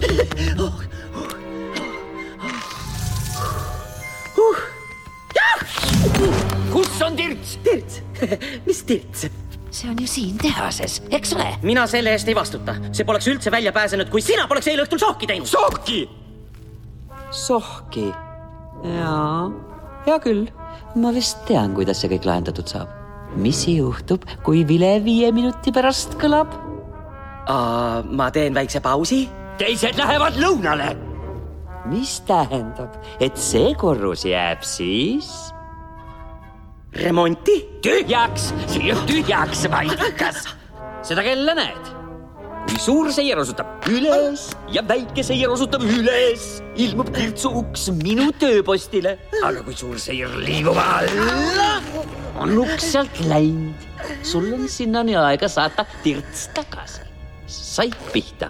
[SPEAKER 14] Kus on Tirts?
[SPEAKER 8] Tirts? Mis Tirts?
[SPEAKER 14] See on ju siin tehases, eks ole?
[SPEAKER 8] Mina selle eest ei vastuta. See poleks üldse välja pääsenud, kui sina poleks eile õhtul sohki teinud.
[SPEAKER 14] Sohki? Sohki? Jaa, hea küll. Ma vist tean, kuidas see kõik lahendatud saab. Mis juhtub, kui vile viie minuti pärast kõlab?
[SPEAKER 8] Aa, ma teen väikse pausi.
[SPEAKER 14] Teised lähevad lõunale. Mis tähendab, et see korrus jääb siis...
[SPEAKER 8] Remonti?
[SPEAKER 14] Tühjaks, siia tühjaks, vaikas. Seda kella näed. Kui suur seier osutab üles ja väike seier osutab üles, ilmub Tirtsu uks minu tööpostile. Aga kui suur seier liigub alla, on uks sealt läinud. Sul on sinnani aega saata Tirts tagasi. Said pihta.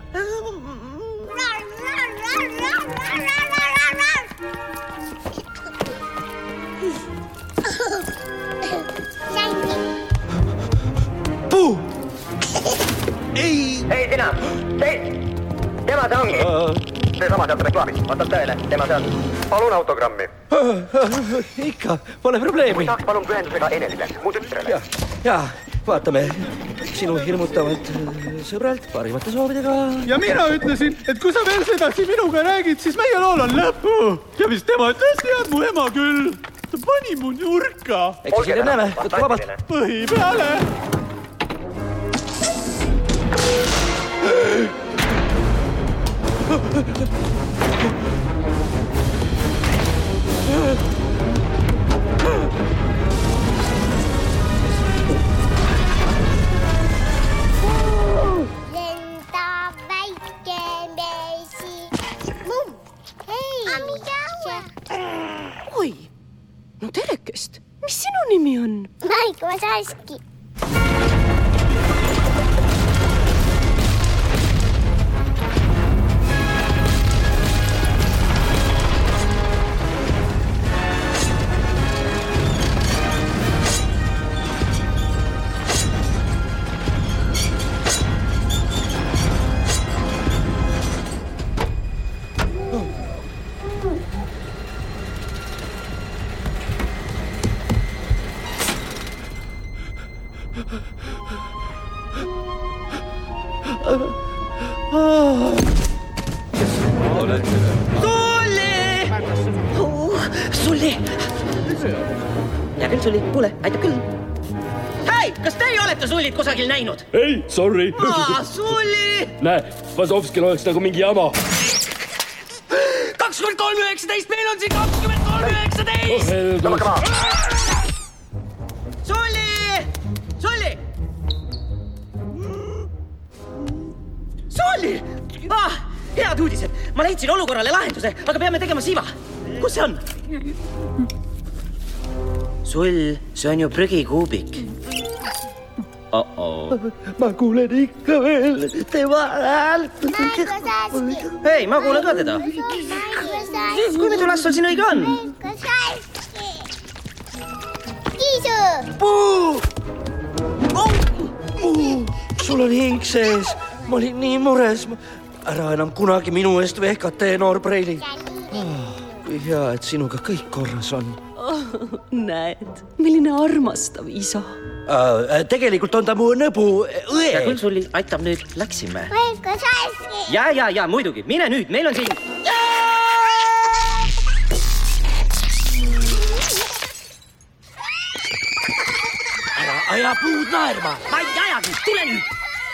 [SPEAKER 10] Puu! Ei!
[SPEAKER 15] Hei sina! Seis! Tema see ongi! See sama sealt reklaamis. Vastab tõele. Tema see on. Palun autogrammi.
[SPEAKER 11] Ikka, pole probleemi.
[SPEAKER 15] Kui saaks palun pühendusega Enelile, mu tütrele.
[SPEAKER 11] Ja, ja, vaatame. Sinu hirmutavalt sõbralt parimate soovidega.
[SPEAKER 13] Ja mina ütlesin, et kui sa veel sedasi minuga räägid, siis meie lool on lõpu. Ja mis tema ütles, tead mu ema küll. Ta pani mu nurka.
[SPEAKER 11] Eks siin näeme, võtku vabalt.
[SPEAKER 13] Põhi peale.
[SPEAKER 20] Lenda väike meesi. Mumm, hei.
[SPEAKER 1] Oi, no terekest. Mis sinu nimi on?
[SPEAKER 20] Maik Vasaski.
[SPEAKER 8] Sulli! Hea küll, Sulli, kuule, aitab küll. Hei, kas teie olete Sullit kusagil näinud?
[SPEAKER 21] Ei, sorry.
[SPEAKER 8] Aa, Sulli!
[SPEAKER 21] Näe, Vasovskil oleks nagu mingi jama.
[SPEAKER 14] kakskümmend kolm üheksateist, meil on siin kakskümmend kolm üheksateist!
[SPEAKER 8] Sulli! Sulli! Sulli! Ah, head uudised. Ma leidsin olukorrale lahenduse, aga peame tegema siva. Kus see on? Sull, see on ju prügikuubik. Oh-oh.
[SPEAKER 11] Ma kuulen ikka veel tema häält.
[SPEAKER 8] Hei, ma kuulen ka teda. Kui mitu last sul siin õige on?
[SPEAKER 20] Kiisu!
[SPEAKER 11] Puu! Puu! Sul on hing sees. Ma olin nii mures. Ära enam kunagi minu eest vehkata, noor Preili. Kui hea, et sinuga kõik korras on.
[SPEAKER 1] Oh, näed, milline armastav isa.
[SPEAKER 11] Äh, tegelikult on ta mu nõbu õe.
[SPEAKER 8] Ja küll, Sulli, aitab nüüd. Läksime.
[SPEAKER 20] Maik Vasaski!
[SPEAKER 8] Ja, ja, ja, muidugi. Mine nüüd, meil on siin...
[SPEAKER 11] Ära aja puud naerma.
[SPEAKER 8] Ma ei ajagi, tule nüüd.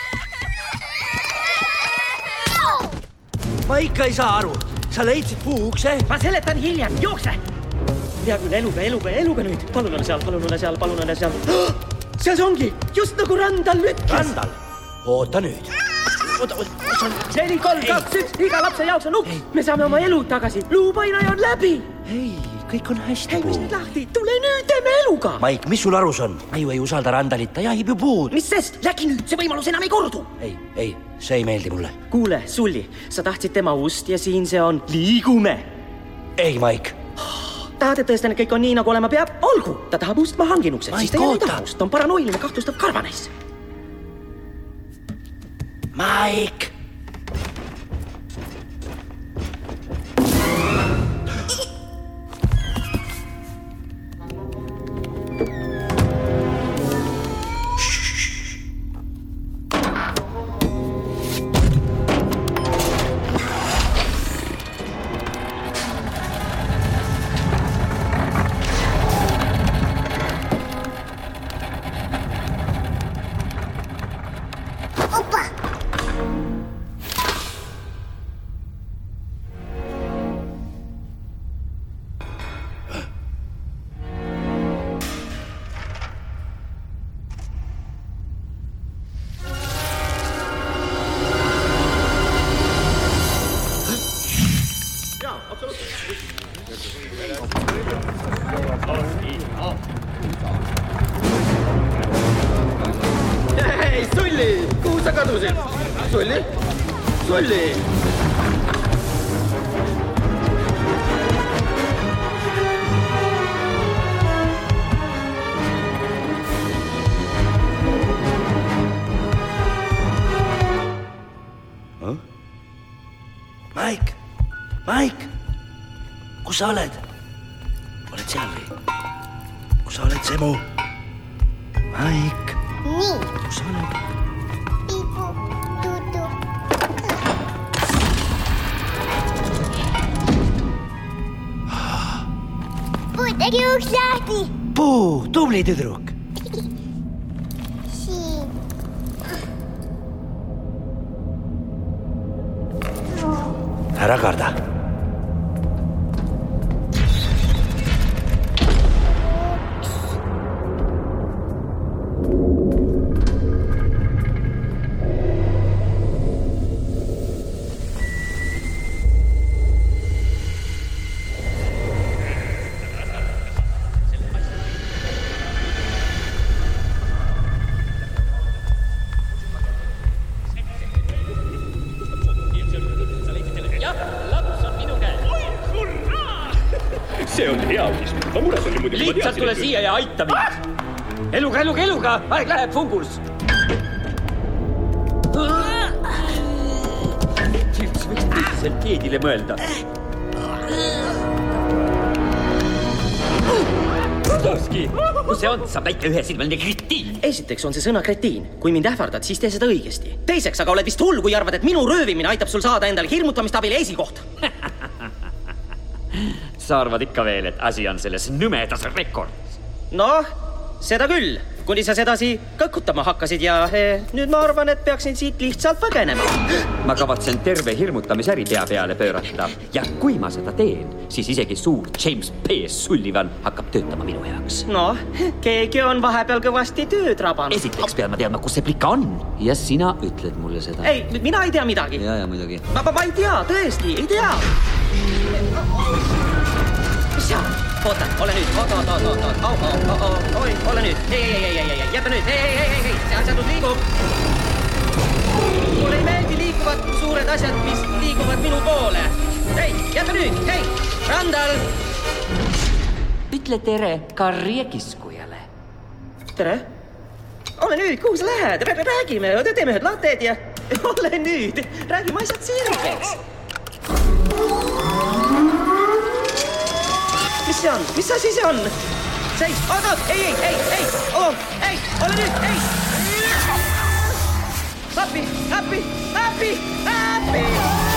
[SPEAKER 11] Ma ikka ei saa aru. Sa leidsid puu ukse?
[SPEAKER 8] Ma seletan hiljem, jookse! Hea küll, eluga, eluga, eluga nüüd. Palun ole seal, palun ole seal, palun ole seal. Seal see ongi, just nagu Randal ütles.
[SPEAKER 11] Randal? Oota nüüd.
[SPEAKER 8] Oota, oota, neli, kolm, kaks, üks, iga lapse jaoks on uks. Me saame oma elu tagasi. Luupainaja on läbi.
[SPEAKER 11] Ei, kõik on hästi.
[SPEAKER 8] Ei, mis nüüd lahti? Tule nüüd, teeme eluga.
[SPEAKER 11] Maik, mis sul arus on? Ma ju ei usalda Randalit, ta jahib ju puud.
[SPEAKER 8] Mis sest? Läki nüüd, see võimalus enam ei kordu.
[SPEAKER 11] Ei, ei, see ei meeldi mulle.
[SPEAKER 8] Kuule, Sulli, sa tahtsid tema ust ja siin see on. Liigume.
[SPEAKER 11] Ei, Maik.
[SPEAKER 8] Tahad, et tõestan, et kõik on nii, nagu olema peab? Olgu, ta tahab ust ma hangin uksed.
[SPEAKER 11] Maik,
[SPEAKER 8] siis ta ei
[SPEAKER 11] oota.
[SPEAKER 8] taha ust, ta on paranoiline, kahtlustab karvanes.
[SPEAKER 11] Maik!
[SPEAKER 10] Kus sa kadusid? Sulli? Sulli?
[SPEAKER 11] Mike, Mike, kus sa oled? Oled seal või? Kus sa oled, Semu? Mike.
[SPEAKER 20] Nii.
[SPEAKER 11] Kus sa oled?
[SPEAKER 20] Piipu, tuutu. Puu tegi uks lahti.
[SPEAKER 11] Puu, tubli tüdruk.
[SPEAKER 20] Siin.
[SPEAKER 11] Ära karda.
[SPEAKER 21] See on hea uudis. Ma mures oli muidugi.
[SPEAKER 14] Lihtsalt tule siia ja aita mind. Eluga, eluga, eluga. Aeg läheb, Fungus. Sirts võiks tõsiselt keedile mõelda. Toski, kus see on? Sa väike ühesilmeline kretiin.
[SPEAKER 8] Esiteks on see sõna kretiin. Kui mind ähvardad, siis tee seda õigesti. Teiseks, aga oled vist hull, kui arvad, et minu röövimine aitab sul saada endale hirmutamist-abile esikoht.
[SPEAKER 14] Sa arvad ikka veel, et asi on selles nõmedas rekords?
[SPEAKER 8] Noh, seda küll. Kuni sa sedasi kõkutama hakkasid ja eh, nüüd ma arvan, et peaksin siit lihtsalt põgenema.
[SPEAKER 14] Ma kavatsen terve hirmutamisäri pea peale pöörata. Ja kui ma seda teen, siis isegi suur James P. Sullivan hakkab töötama minu heaks.
[SPEAKER 8] Noh, keegi on vahepeal kõvasti tööd rabanud.
[SPEAKER 14] Esiteks pean ma teadma, kus see plika on. Ja sina ütled mulle seda.
[SPEAKER 8] Ei, mina ei tea midagi.
[SPEAKER 14] Ja, ja muidugi.
[SPEAKER 8] Ma, ma, ma ei tea, tõesti, ei tea. Mis see on? Oota, ole nüüd, oota, oota, oota, oota, oota, oota, oota, oi, ole nüüd, ei, ei, ei, ei, ei, jäta nüüd, ei, ei, ei, ei, see asjadus liigub. Mulle ei meeldi liikuvad suured asjad, mis liiguvad minu poole. Hei, jäta nüüd, hei, Randal.
[SPEAKER 14] Ütle tere karjekiskujale.
[SPEAKER 8] Tere? Ole nüüd, kuhu sa lähed? Räägime, teeme ühed lated ja ole nüüd, räägime asjad selgeks. Mis see on? Mis asi see on? Seis, oota, ei, ei, ei, ei, oh, ei, ole nüüd, ei. Appi, appi, appi, appi.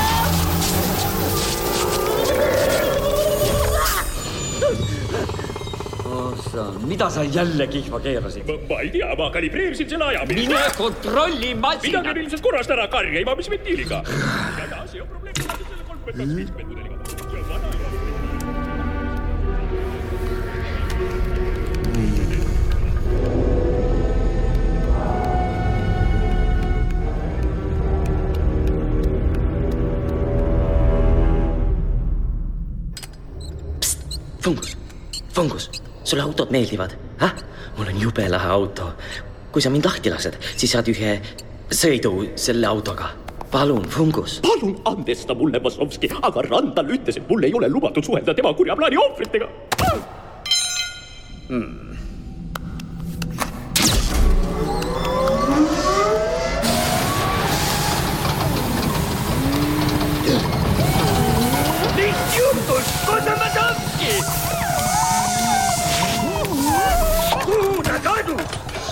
[SPEAKER 14] Osa, mida sa jälle kihva keerasid?
[SPEAKER 21] Ma, ma ei tea, ma kalibreerisin selle aja.
[SPEAKER 14] Mine kontrolli masina.
[SPEAKER 21] Midagi on ilmselt korrast ära karjeima, mis ventiiliga. Ja see on probleem, et selle kolmkümmend viiskümmend mudeliga. See on vana ja...
[SPEAKER 8] Fungus, Fungus, sulle autod meeldivad, ha? Mul on jube lahe auto. Kui sa mind lahti lased, siis saad ühe sõidu selle autoga. Palun, Fungus.
[SPEAKER 21] Palun andesta mulle, Vasovski, aga Randal ütles, et mulle ei ole lubatud suhelda tema kurja plaani ohvritega. Hmm. Mis juhtus? Kus on Vasovski? Kuhu ta kadus?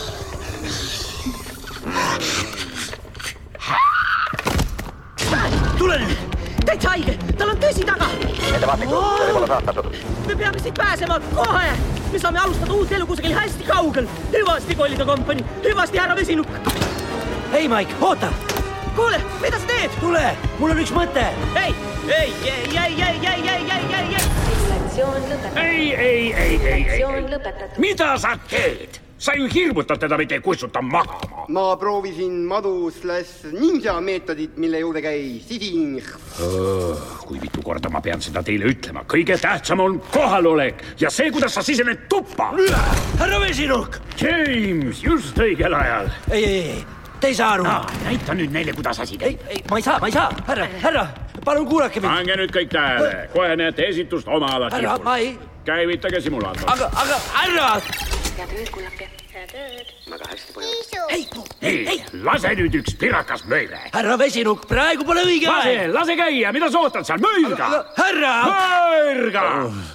[SPEAKER 8] Tule nüüd! Täitsa haige! Tal on tõsi taga!
[SPEAKER 15] Ettevaatlikult, see võib olla saastatud.
[SPEAKER 8] Me peame siit pääsema kohe! Me saame alustada uut elu kusagil hästi kaugel. Hüvasti, kollide kompani! Hüvasti, härra Vesinuk!
[SPEAKER 11] Hei, Mike, oota!
[SPEAKER 8] Kuule, mida sa teed?
[SPEAKER 11] Tule, mul on üks mõte!
[SPEAKER 8] Ei, ei, ei, ei, ei, ei, ei, ei, ei, ei, ei!
[SPEAKER 6] Isolatsioon lõpetatud. Ei, ei, ei, ei, ei, ei. Mida sa teed? Sa ju hirmutad teda, mitte ei kutsuta magama.
[SPEAKER 4] Ma proovisin madu slash ninja meetodit, mille juurde käis sising.
[SPEAKER 6] Oh, kui mitu korda ma pean seda teile ütlema. Kõige tähtsam on kohalolek ja see, kuidas sa sisened tuppa.
[SPEAKER 11] Härra Vesinuk!
[SPEAKER 6] James, just õigel ajal.
[SPEAKER 11] Ei, ei, ei. Te ei saa aru.
[SPEAKER 6] No, näita nüüd neile, kuidas asi käib.
[SPEAKER 11] Ei, ei, ma ei saa, ma ei saa. Härra, härra, palun kuulake mind.
[SPEAKER 6] Pange nüüd kõik tähele. Kohe näete esitust oma ala
[SPEAKER 11] tipul. Härra, ma ei...
[SPEAKER 6] Käivitage simulaator.
[SPEAKER 11] Aga, aga, härra!
[SPEAKER 20] Hea tööd, kullake. Hea tööd.
[SPEAKER 19] Väga hästi pojad.
[SPEAKER 11] Ei,
[SPEAKER 6] ei, ei, lase nüüd üks pirakas mööda.
[SPEAKER 11] Härra Vesinuk, praegu pole õige
[SPEAKER 6] lase, aeg. Lase käia, mida sa ootad seal? Mööda!
[SPEAKER 11] Härra!
[SPEAKER 6] Mööda!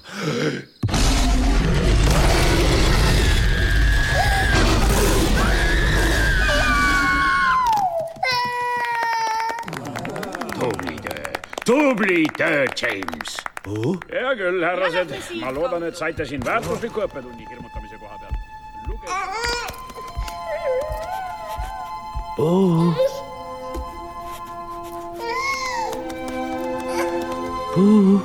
[SPEAKER 6] Tubli töö, tubli töö, James.
[SPEAKER 11] Uh?
[SPEAKER 6] Hea küll, härrased. Ma loodan, et saite siin väärtusliku õppetunni hirmutamise koha peal.
[SPEAKER 11] Puu. Puu.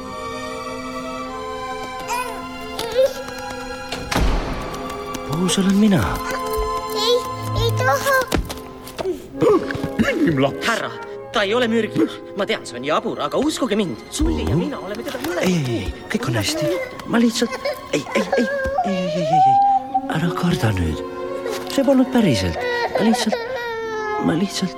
[SPEAKER 11] Puu, see olen mina.
[SPEAKER 20] Ei, ei taha.
[SPEAKER 6] Inimlaps.
[SPEAKER 8] Härra, ta ei ole mürgi. Ma tean, see on jabur, aga uskuge mind. Sulli ja mina oleme teda mõlemad.
[SPEAKER 11] Ei, ei, ei, kõik on hästi. Ma lihtsalt... Ei, ei, ei, ei, ei, ei, ei. Ära karda nüüd. See polnud päriselt. Ma lihtsalt... Ma lihtsalt...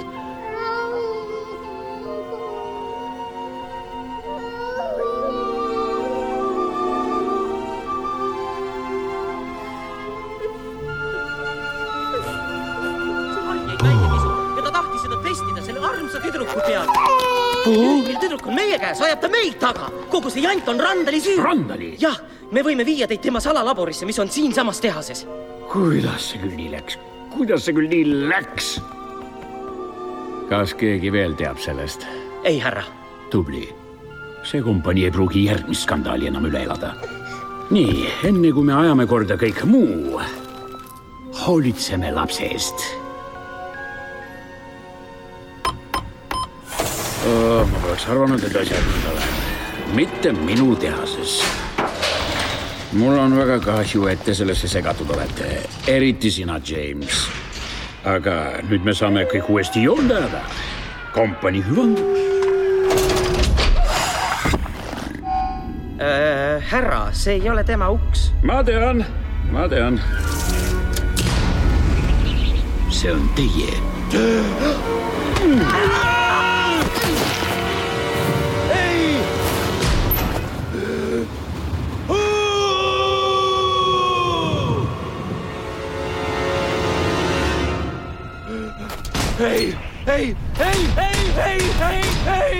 [SPEAKER 8] Tüdruk on meie käes, ajab ta meid taga. Kogu see jant on Randali süü.
[SPEAKER 6] Randali?
[SPEAKER 8] Jah, me võime viia teid tema salalaborisse, mis on siin samas tehases.
[SPEAKER 6] Kuidas see küll nii läks? Kuidas see küll nii läks? Kas keegi veel teab sellest?
[SPEAKER 8] Ei, härra.
[SPEAKER 6] Tubli. See kompanii ei pruugi järgmist skandaali enam üle elada. Nii, enne kui me ajame korda kõik muu, hoolitseme lapse eest. Oh, ma poleks arvanud, et asjad endale. Mitte minu tehases. Mul on väga kahju, et te sellesse segatud olete. Eriti sina, James. Aga nüüd me saame kõik uuesti joondada. Kompanii hüvangus.
[SPEAKER 8] Äh, härra, see ei ole tema uks.
[SPEAKER 6] Ma tean, ma tean. See on teie.
[SPEAKER 11] Ei, ei, ei, ei, ei, ei, ei!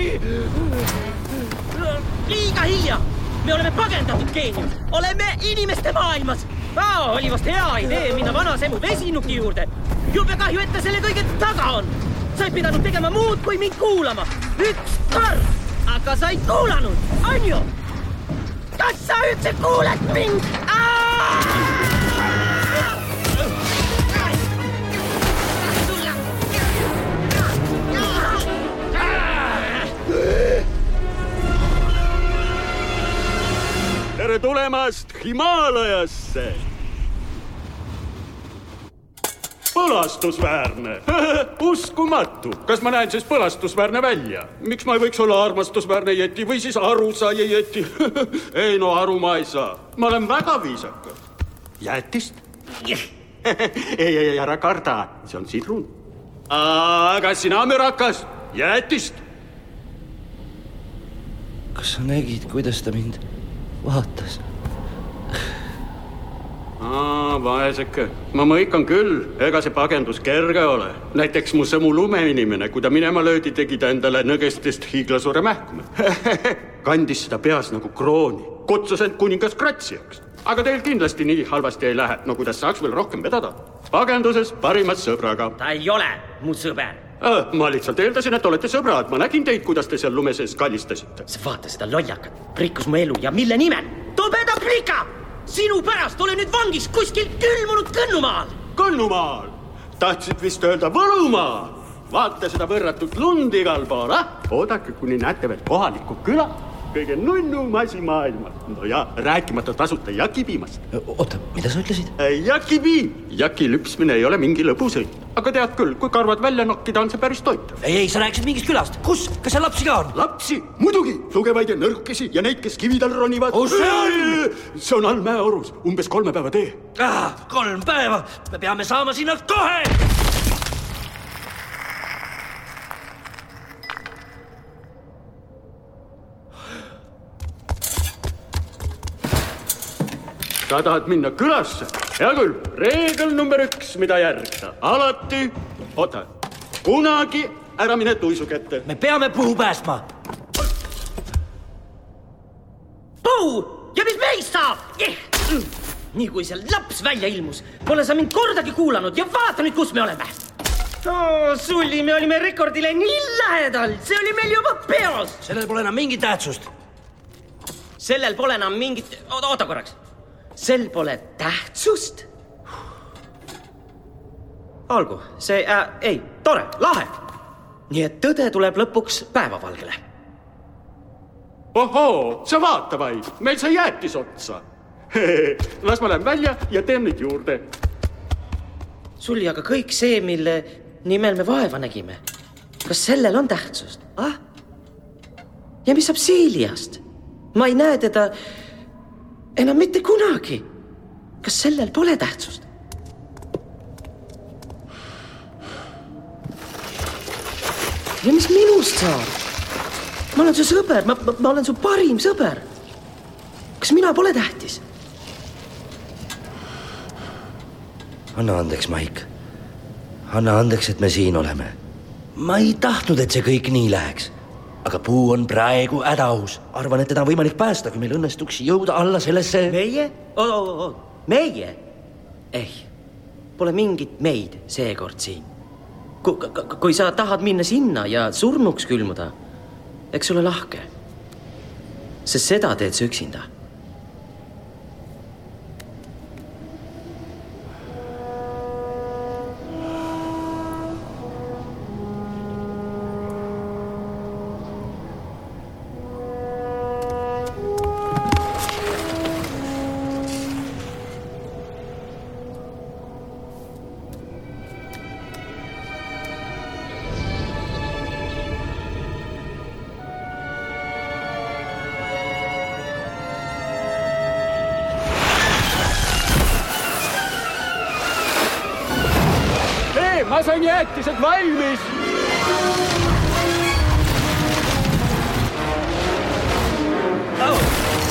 [SPEAKER 8] Liiga hilja! Me oleme pagendatud geenium! Oleme inimeste maailmas! Aa, oli vast hea idee minna vanasemu Vesinuki juurde! Jube kahju, et ta selle kõige taga on! Sa ei pidanud tegema muud kui mind kuulama! Üks kord! Aga sa ei kuulanud! On ju? Kas sa üldse kuuled mind?
[SPEAKER 13] Tere tulemast Himaalajasse! Põlastusväärne! Uskumatu! Kas ma näen siis põlastusväärne välja? Miks ma ei võiks olla armastusväärne jeti või siis arusaja jeti? Ei no aru ma ei saa. Ma olen väga viisakas. Jätist? ei, ei, ei, ära karda. See on sidrun. Aga sina mürakas? Jätist?
[SPEAKER 11] Kas sa nägid, kuidas ta mind... vaatas.
[SPEAKER 13] Aa, vaeseke. Ma mõikan küll, ega see pagendus kerge ole. Näiteks mu sõmu lumeinimene, kui ta minema löödi, tegi ta endale nõgestest hiiglasure mähkume. Kandis seda peas nagu krooni. Kutsus end kuningas kratsijaks. Aga teil kindlasti nii halvasti ei lähe. No kuidas saaks veel rohkem vedada? Pagenduses parimat sõbraga.
[SPEAKER 8] Ta ei ole mu sõber.
[SPEAKER 13] Ma lihtsalt eeldasin, et olete sõbrad. Ma nägin teid, kuidas te seal lume sees kallistasite.
[SPEAKER 8] Sa vaata seda lollakat. Rikkus mu elu ja mille nimel? Tobeda plika! Sinu pärast olen nüüd vangis kuskil külmunud Kõnnumaal.
[SPEAKER 13] Kõnnumaal? Tahtsid vist öelda Võrumaal? Vaata seda võrratut lund igal pool, ah? Oodake, kuni näete veel kohalikku küla. Kõige nunnum asi maailmas. No ja, rääkimata tasuta jakipiimast.
[SPEAKER 11] Oota, mida sa ütlesid?
[SPEAKER 13] Jakipiim. Jaki lüpsmine ei ole mingi lõbusõit. Aga tead küll, kui karvad välja nokkida, on see päris toitav.
[SPEAKER 11] Ei, ei, sa rääkisid mingist külast. Kus? Kas seal lapsi ka on?
[SPEAKER 13] Lapsi? Muidugi. Sugevaid ja nõrkesi ja neid, kes kividel ronivad.
[SPEAKER 11] Oh, see on?
[SPEAKER 13] See on all mäeorus. Umbes kolme päeva tee.
[SPEAKER 11] Ah, kolm päeva. Me peame saama sinna kohe.
[SPEAKER 13] sa tahad minna külasse? Hea küll, reegel number üks, mida järgida. Alati, oota, kunagi ära mine tuisu kätte.
[SPEAKER 11] Me peame Puu päästma.
[SPEAKER 8] Puu! Ja mis meist saab? Nii kui see laps välja ilmus, pole sa mind kordagi kuulanud ja vaata nüüd, kus me oleme. Oh, sulli, me olime rekordile nii lähedal. See oli meil juba peos.
[SPEAKER 11] Sellel pole enam mingit tähtsust.
[SPEAKER 8] Sellel pole enam mingit... Oota korraks. Sel pole tähtsust. Olgu, see... Äh, ei, tore, lahe. Nii et tõde tuleb lõpuks päevavalgele.
[SPEAKER 13] Ohoo, sa vaata vaid. Meil sai jäätis otsa. Las ma lähen välja ja teen nüüd juurde.
[SPEAKER 8] Sulli, aga kõik see, mille nimel me vaeva nägime. Kas sellel on tähtsust? Ah? Ja mis saab Seeliast? Ma ei näe teda enam mitte kunagi. Kas sellel pole tähtsust? Ja mis minust saab? Ma olen su sõber, ma, ma, ma olen su parim sõber. Kas mina pole tähtis?
[SPEAKER 11] Anna andeks, Maik. Anna andeks, et me siin oleme. Ma ei tahtnud, et see kõik nii läheks. Aga Puu on praegu hädaus. Arvan, et teda on võimalik päästa, kui meil õnnestuks jõuda alla sellesse...
[SPEAKER 8] Meie? Oh, oh, oh. Meie? Ei, pole mingit meid seekord siin. Kui, kui sa tahad minna sinna ja surnuks külmuda, eks ole lahke. Sest seda teed sa üksinda.
[SPEAKER 13] Ma sain jäätised valmis.
[SPEAKER 8] Oh.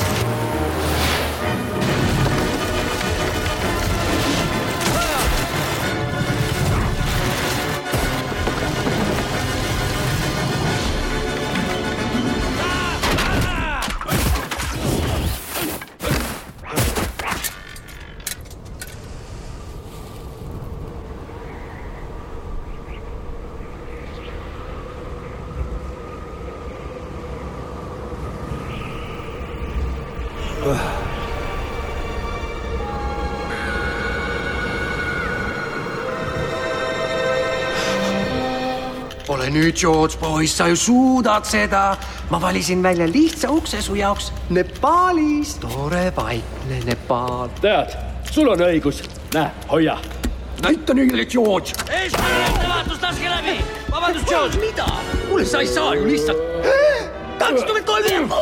[SPEAKER 5] Ole nüüd, George, poiss, sa ju suudad seda. Ma valisin välja lihtsa ukse su jaoks Nepaalis. Tore vaikne Nepaal.
[SPEAKER 21] Tead, sul on õigus. Näe, hoia.
[SPEAKER 5] Näita neile, George.
[SPEAKER 8] Ei, ettevaatus, taske läbi. Vabandus, George. Mida? Kuule, sa ei saa ju lihtsalt. Tants tuleb toimima.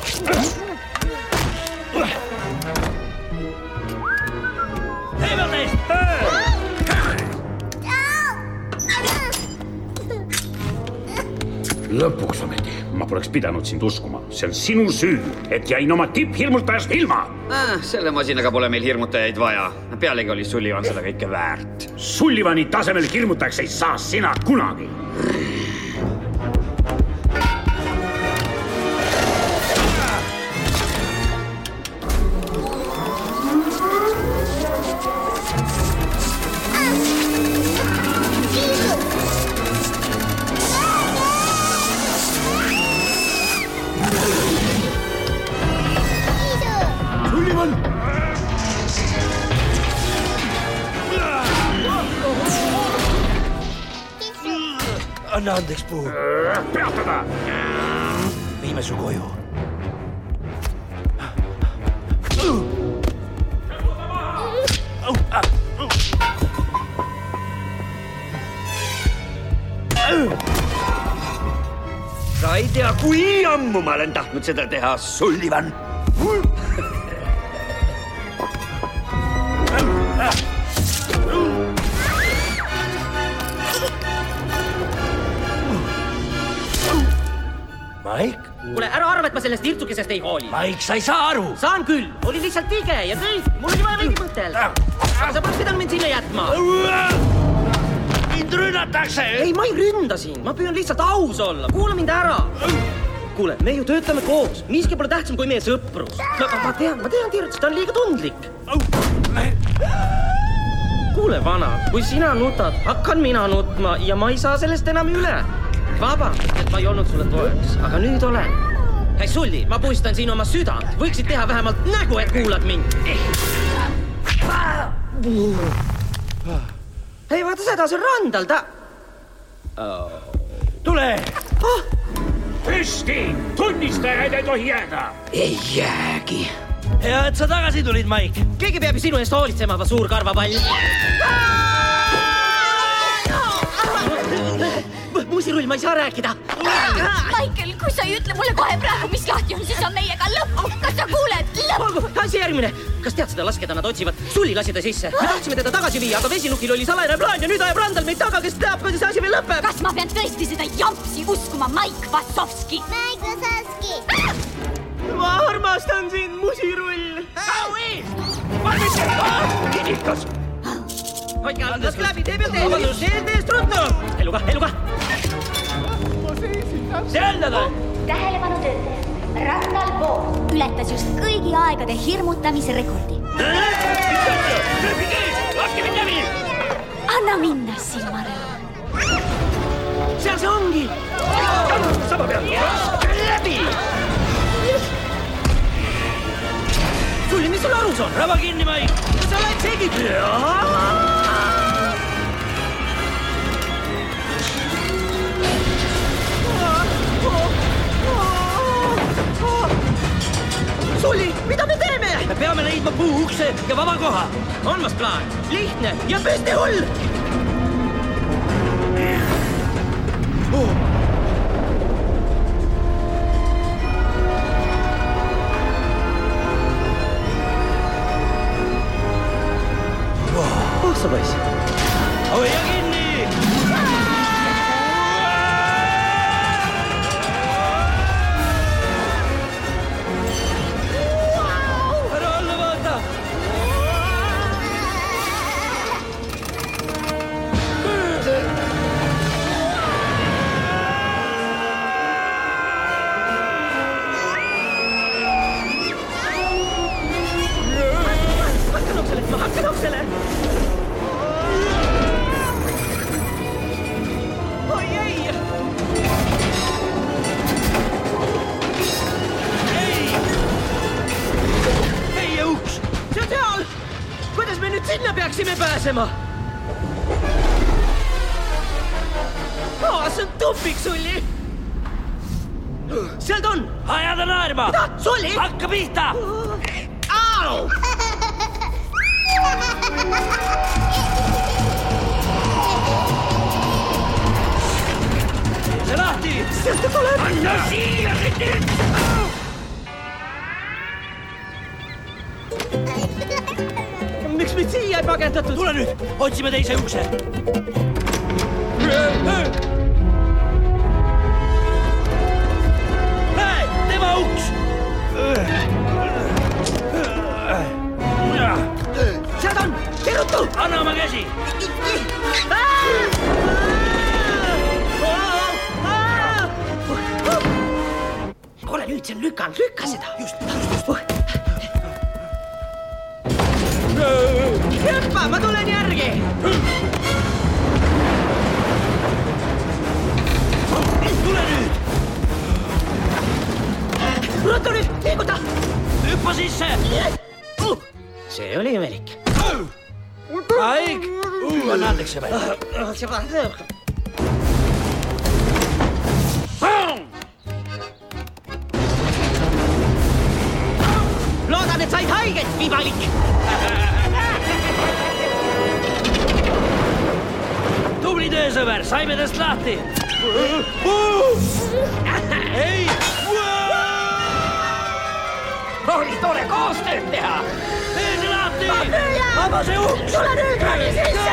[SPEAKER 8] Hei, veel teist.
[SPEAKER 6] Lõpuks ometi. Ma poleks pidanud sind uskuma. See on sinu süü, et jäin oma tipphirmutajast ilma.
[SPEAKER 14] Ah, selle masinaga pole meil hirmutajaid vaja. Pealegi oli Sullivan seda kõike väärt.
[SPEAKER 6] Sullivani tasemel hirmutajaks ei saa sina kunagi.
[SPEAKER 11] Anna andeks, Puu.
[SPEAKER 6] Peatada!
[SPEAKER 11] Viime su koju.
[SPEAKER 14] Sa ei tea, kui ammu ma olen tahtnud seda teha, Sullivan.
[SPEAKER 11] Mike,
[SPEAKER 8] Kuule, ära arva, et ma sellest irtsukesest ei hooli.
[SPEAKER 11] Maik, sa ei saa aru.
[SPEAKER 8] Saan küll. Oli lihtsalt tige ja kõik. Mul oli vaja veidi mõtelda. Aga sa poleks pidanud mind sinna jätma.
[SPEAKER 11] Mind rünnatakse.
[SPEAKER 8] Ei, ma ei ründa siin. Ma püüan lihtsalt aus olla. Kuula mind ära. Kuule, me ju töötame koos. Miski pole tähtsam kui meie sõprus. Ma, ma tean, ma tean, Tirts, ta on liiga tundlik. Kuule, vana, kui sina nutad, hakkan mina nutma ja ma ei saa sellest enam üle. Vabandust, et ma ei olnud sulle toeks, aga nüüd olen. Hei, Sulli, ma puistan siin oma südant. Võiksid teha vähemalt nägu, et kuulad mind. Hei, vaata seda, see on randal, ta... Oh.
[SPEAKER 11] Tule!
[SPEAKER 8] Oh.
[SPEAKER 6] Püsti! Tunnistajaid ei tohi jääda!
[SPEAKER 11] Ei jäägi. Hea, et sa tagasi tulid, Maik.
[SPEAKER 8] Keegi peab ju sinu eest hoolitsema, va suur karvapall. Muusirull, ma ei saa rääkida.
[SPEAKER 20] Michael, kui sa ei ütle mulle kohe praegu, mis lahti on, siis on meiega lõpp. Kas sa kuuled? Lõpp!
[SPEAKER 8] Asi järgmine. Kas tead seda laskeda nad otsivad? Sulli lasi ta sisse. Me tahtsime teda tagasi viia, aga vesilukil oli salajane plaan ja nüüd ajab randal meid taga, kes teab, kuidas asi meil lõpeb.
[SPEAKER 20] Kas ma pean tõesti seda jampsi uskuma, Maik Vassovski? Maik Vassovski!
[SPEAKER 8] Ma armastan sind, Muusirull. Au eest! Kinnikas! Hoidke alles läbi, tee peal tee. Tee teest ruttu. Eluga, eluga.
[SPEAKER 11] Seldada!
[SPEAKER 2] Tähelepanu töötajad. Randal Pool ületas just kõigi aegade hirmutamise rekordi.
[SPEAKER 11] Laske mind läbi!
[SPEAKER 2] Anna minna, silmarõõm.
[SPEAKER 8] Seal see ongi! Sama peal! Läbi! Sulli, mis sul arus on?
[SPEAKER 11] Rava kinni, Maik!
[SPEAKER 8] Sa lähed segid! Sulli, mida me teeme?
[SPEAKER 11] Me peame leidma puu ukse ja vaba koha.
[SPEAKER 8] On mas plaan. Lihtne ja püsti hull! Oh. Oh, sa poiss.
[SPEAKER 11] Hoia kinni! Ära alla vaata!
[SPEAKER 8] Hakkan oksele, ma hakkan oksele! Oi ei!
[SPEAKER 11] Ei! Ei ja uks!
[SPEAKER 8] See on seal! Kuidas me nüüd sinna peaksime pääsema? Oh, see on tupik, Sulli! Sealt on!
[SPEAKER 11] Ajada naerma!
[SPEAKER 8] Mida? Sulli!
[SPEAKER 11] Hakka pihta!
[SPEAKER 8] Au!
[SPEAKER 11] See lahti!
[SPEAKER 8] Sealt ta tuleb!
[SPEAKER 11] Anna siia!
[SPEAKER 8] Miks meid siia ei pagendatud?
[SPEAKER 11] Tule nüüd! Otsime teise ukse! Hei! Tema uks!
[SPEAKER 8] Sealt on! Kerutu!
[SPEAKER 11] Anna oma käsi!
[SPEAKER 8] Kuule nüüd, see on lükanud, lükka seda! Just, just! Hüppa, ma tulen järgi!
[SPEAKER 11] Tule nüüd!
[SPEAKER 8] Ruttu nüüd, liiguta!
[SPEAKER 11] Hüppa sisse!
[SPEAKER 8] See oli imelik.
[SPEAKER 11] Maik! Anna andeks see välja.
[SPEAKER 8] Loodan, et said haiget, vibalik!
[SPEAKER 11] Tubli töö, sõber! Saime tast lahti! Ei!
[SPEAKER 8] Oli tore koostööd teha!
[SPEAKER 11] Tee see lahti!
[SPEAKER 8] Ava see uks! Tule nüüd, rani sisse!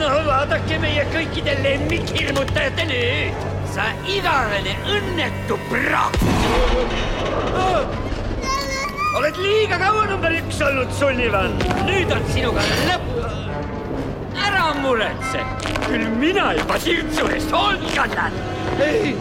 [SPEAKER 14] No vaadake meie kõikide lemmikhirmutajate nüüd. Sa igavene õnnetu praak. Oled liiga kaua number üks olnud, Sullivan. Nüüd on sinuga lõpp. Ära muretse. Küll mina juba tirtsu eest hoolt kannan. Ei.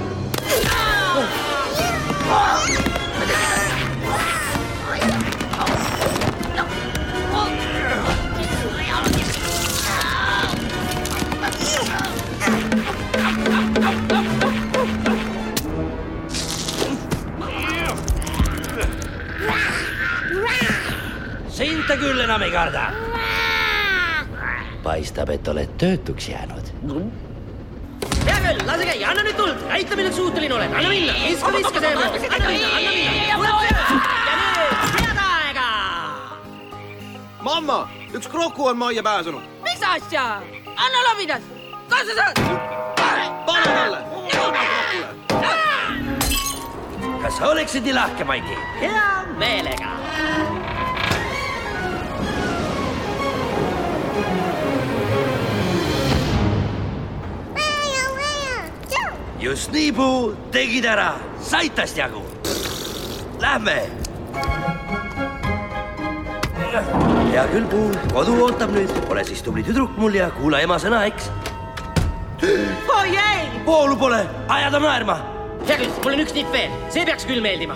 [SPEAKER 11] Sinta küll enam ei karda. Paistab, et oled töötuks jäänud.
[SPEAKER 8] Hea küll, lase käi, anna nüüd tuld. Näita, milleks suuteline oled. Anna minna, viska, viska see muu. Anna minna, anna minna. Ja nüüd, head aega!
[SPEAKER 10] Mamma, üks kroku on majja pääsenud.
[SPEAKER 3] Mis asja? Anna labidas. Kas sa saad?
[SPEAKER 10] Pane talle.
[SPEAKER 11] Kas sa oleksid nii lahke, Maiki?
[SPEAKER 8] Hea meelega.
[SPEAKER 11] Just nii, Puu, tegid ära. Saitast jagu. Lähme. Hea küll, Puu, kodu ootab nüüd. Ole siis tubli tüdruk mul ja kuula ema sõna, eks?
[SPEAKER 8] Oi ei!
[SPEAKER 11] Poolu pole, ajada naerma.
[SPEAKER 8] Hea küll, mul on üks nipp veel. See peaks küll meeldima.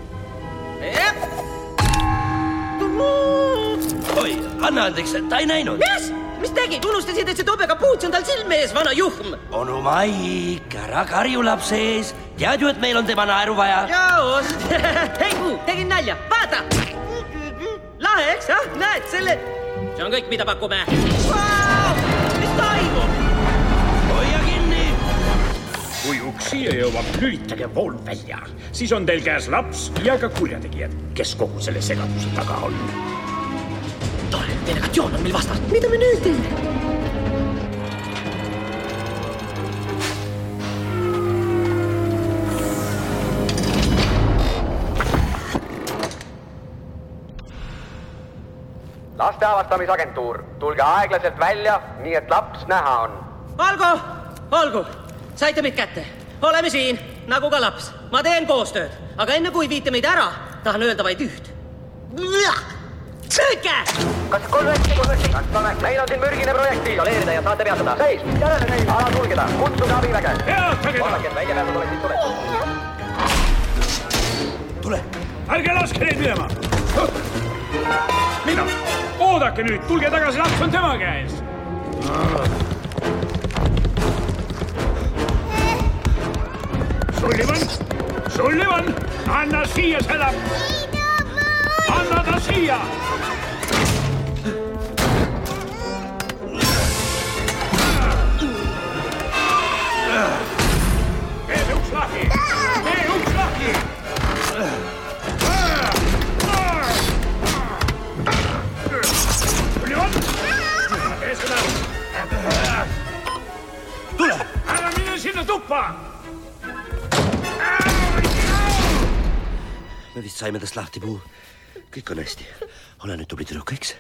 [SPEAKER 11] Oi, anna andeks, ta ei näinud.
[SPEAKER 8] Mis? Mis tegid? Unustasid, et see tobega puuts on tal silme ees, vana juhm.
[SPEAKER 11] Onu Maik, ära karju lapse ees. Tead ju, et meil on tema naeru vaja.
[SPEAKER 8] Jaost. Hei, Puu, tegin nalja. Vaata. Lahe, eks? Ah, näed, selle... See on kõik, mida pakume. Wow! Mis toimub?
[SPEAKER 11] Hoia kinni.
[SPEAKER 6] Kui uks siia jõuab, lülitage vool välja. Siis on teil käes laps ja ka kurjategijad, kes kogu selle segaduse taga on.
[SPEAKER 8] Tore, delegatsioon on meil vastast. Mida me nüüd teeme?
[SPEAKER 15] Laste avastamisagentuur, tulge aeglaselt välja, nii et laps näha on.
[SPEAKER 8] Olgu, olgu. Saite meid kätte. Oleme siin, nagu ka laps. Ma teen koostööd, aga enne kui viite meid ära, tahan öelda vaid üht. Sõitke!
[SPEAKER 15] Kas kolmekti, kolmekti? Meil on siin mürgine projekti. Isoleerida ja saate peatada. Seis, järele neil, ala sulgeda. Kutsuge abiväge. Vaadake, et välja peatud oleksid tuletud.
[SPEAKER 11] Tule.
[SPEAKER 6] Ärge laske neid minema. Mida? Oodake nüüd, tulge tagasi, laps on tema käes. Sullivan, Sullivan, anna siia see laps. Anna ta siia. Tee uks lahti! Tee uks lahti! Sullivan! Tee seda!
[SPEAKER 11] Tule!
[SPEAKER 6] Ära mine sinna tuppa!
[SPEAKER 11] Me vist saime tast lahti, Puu. Kõik on hästi. Ole nüüd tubli tüdruk, eks?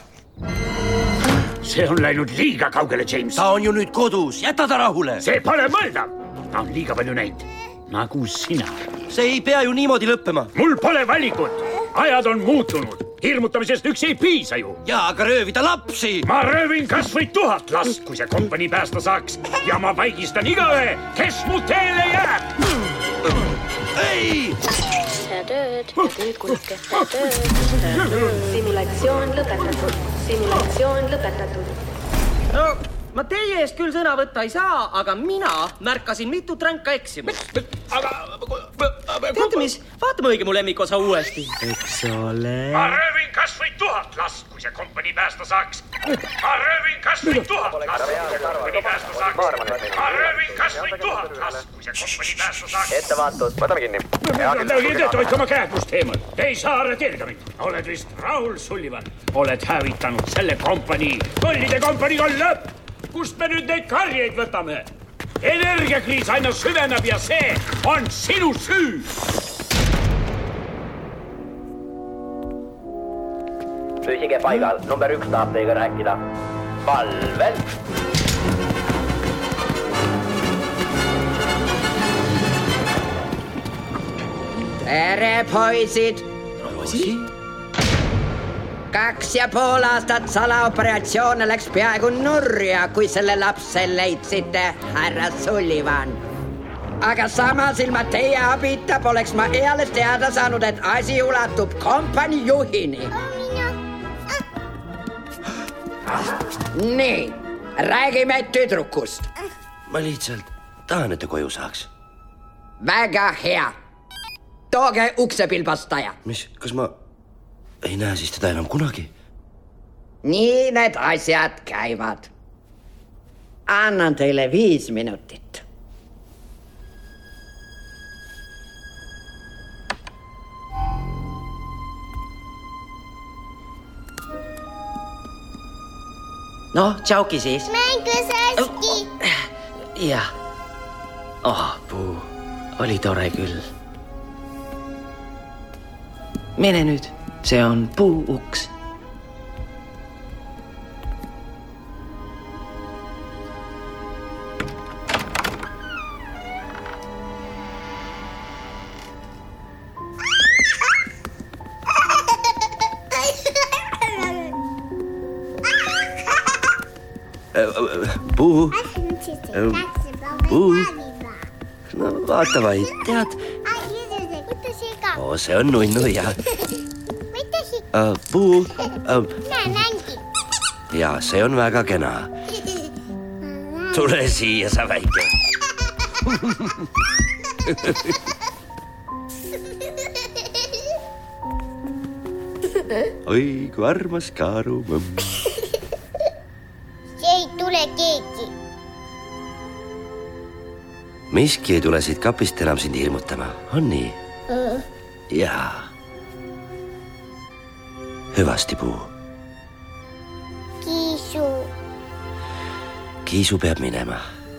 [SPEAKER 6] See on läinud liiga kaugele, James.
[SPEAKER 11] Ta on ju nüüd kodus. Jäta ta rahule.
[SPEAKER 6] See pole mõeldav. Ta on liiga palju näinud. Nagu sina.
[SPEAKER 11] See ei pea ju niimoodi lõppema.
[SPEAKER 6] Mul pole valikut. Ajad on muutunud. Hirmutamisest üks ei piisa ju.
[SPEAKER 11] Jaa, aga röövida lapsi.
[SPEAKER 6] Ma röövin kas või tuhat last, kui see kompanii päästa saaks. Ja ma vaigistan igaühe, kes mu teele jääb.
[SPEAKER 11] Ei!
[SPEAKER 22] Hea tööd, hea tööd, kuulke, hea tööd. Simulatsioon lõpetatud. Simulatsioon lõpetatud.
[SPEAKER 8] No, ma teie eest küll sõna võtta ei saa, aga mina märkasin mitu tränka eksimust. Teate mis? Vaatame õige mu lemmikosa uuesti. Eks ole.
[SPEAKER 6] Ma röövin kas või tuhat last, kui see kompanii päästa saaks. Ma röövin kas või tuhat last, kui see kompanii päästa saaks. Ma röövin kas või tuhat last, kui see kompanii päästa saaks.
[SPEAKER 15] Ettevaatus, võtame kinni.
[SPEAKER 6] Teete, hoidke oma käed must eemal. Te ei saa arreteerida mind. Oled vist Raul Sullivan. Oled hävitanud selle kompanii. Kollide kompaniga on lõpp. Kust me nüüd neid karjeid võtame? Energiakriis aina süveneb ja see on sinu süü.
[SPEAKER 15] Püsige paigal, number üks tahab teiega rääkida. Palvel.
[SPEAKER 12] poisid.
[SPEAKER 11] Roosi?
[SPEAKER 12] Kaks ja pool aastat salaoperatsioon läks peaaegu nurja, kui selle lapse leidsite, härra Sullivan. Aga samas ilma teie abita poleks ma eales teada saanud, et asi ulatub kompanii juhini. Nii, räägime tüdrukust.
[SPEAKER 11] Ma lihtsalt tahan, et ta koju saaks.
[SPEAKER 12] Väga hea. Tooge uksepilbastaja.
[SPEAKER 11] Mis, kas ma ei näe siis teda enam kunagi?
[SPEAKER 12] Nii need asjad käivad. Annan teile viis minutit.
[SPEAKER 8] No, tšauki siis.
[SPEAKER 2] Mängusaski.
[SPEAKER 8] Jah. Oh, Puu. Oli tore küll. Mene nüüd. See on Puu uks.
[SPEAKER 11] Puu. Puu. No vaata vaid, tead. Oo, see on nunnu ja... Uh, Puu. Uh, ja, see on väga kena. Tule siia, sa väike. Oi, kui armas Kaaru mõmm.
[SPEAKER 2] See ei tule keegi.
[SPEAKER 11] Miski ei tule siit kapist enam sind hirmutama, on nii? Uh. Jaa. Hüvasti, Puu.
[SPEAKER 2] Kiisu.
[SPEAKER 11] Kiisu peab minema.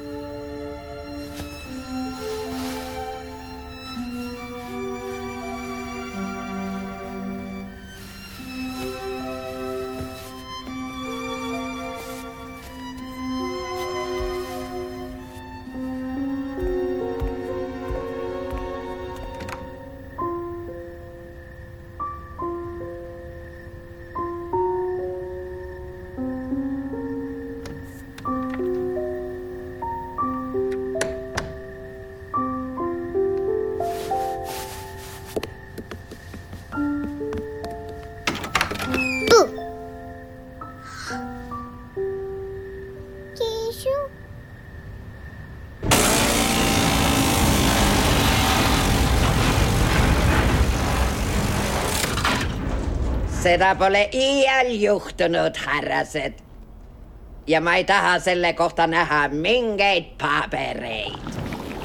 [SPEAKER 12] Seda pole iial juhtunud, härrased. Ja ma ei taha selle kohta näha mingeid pabereid.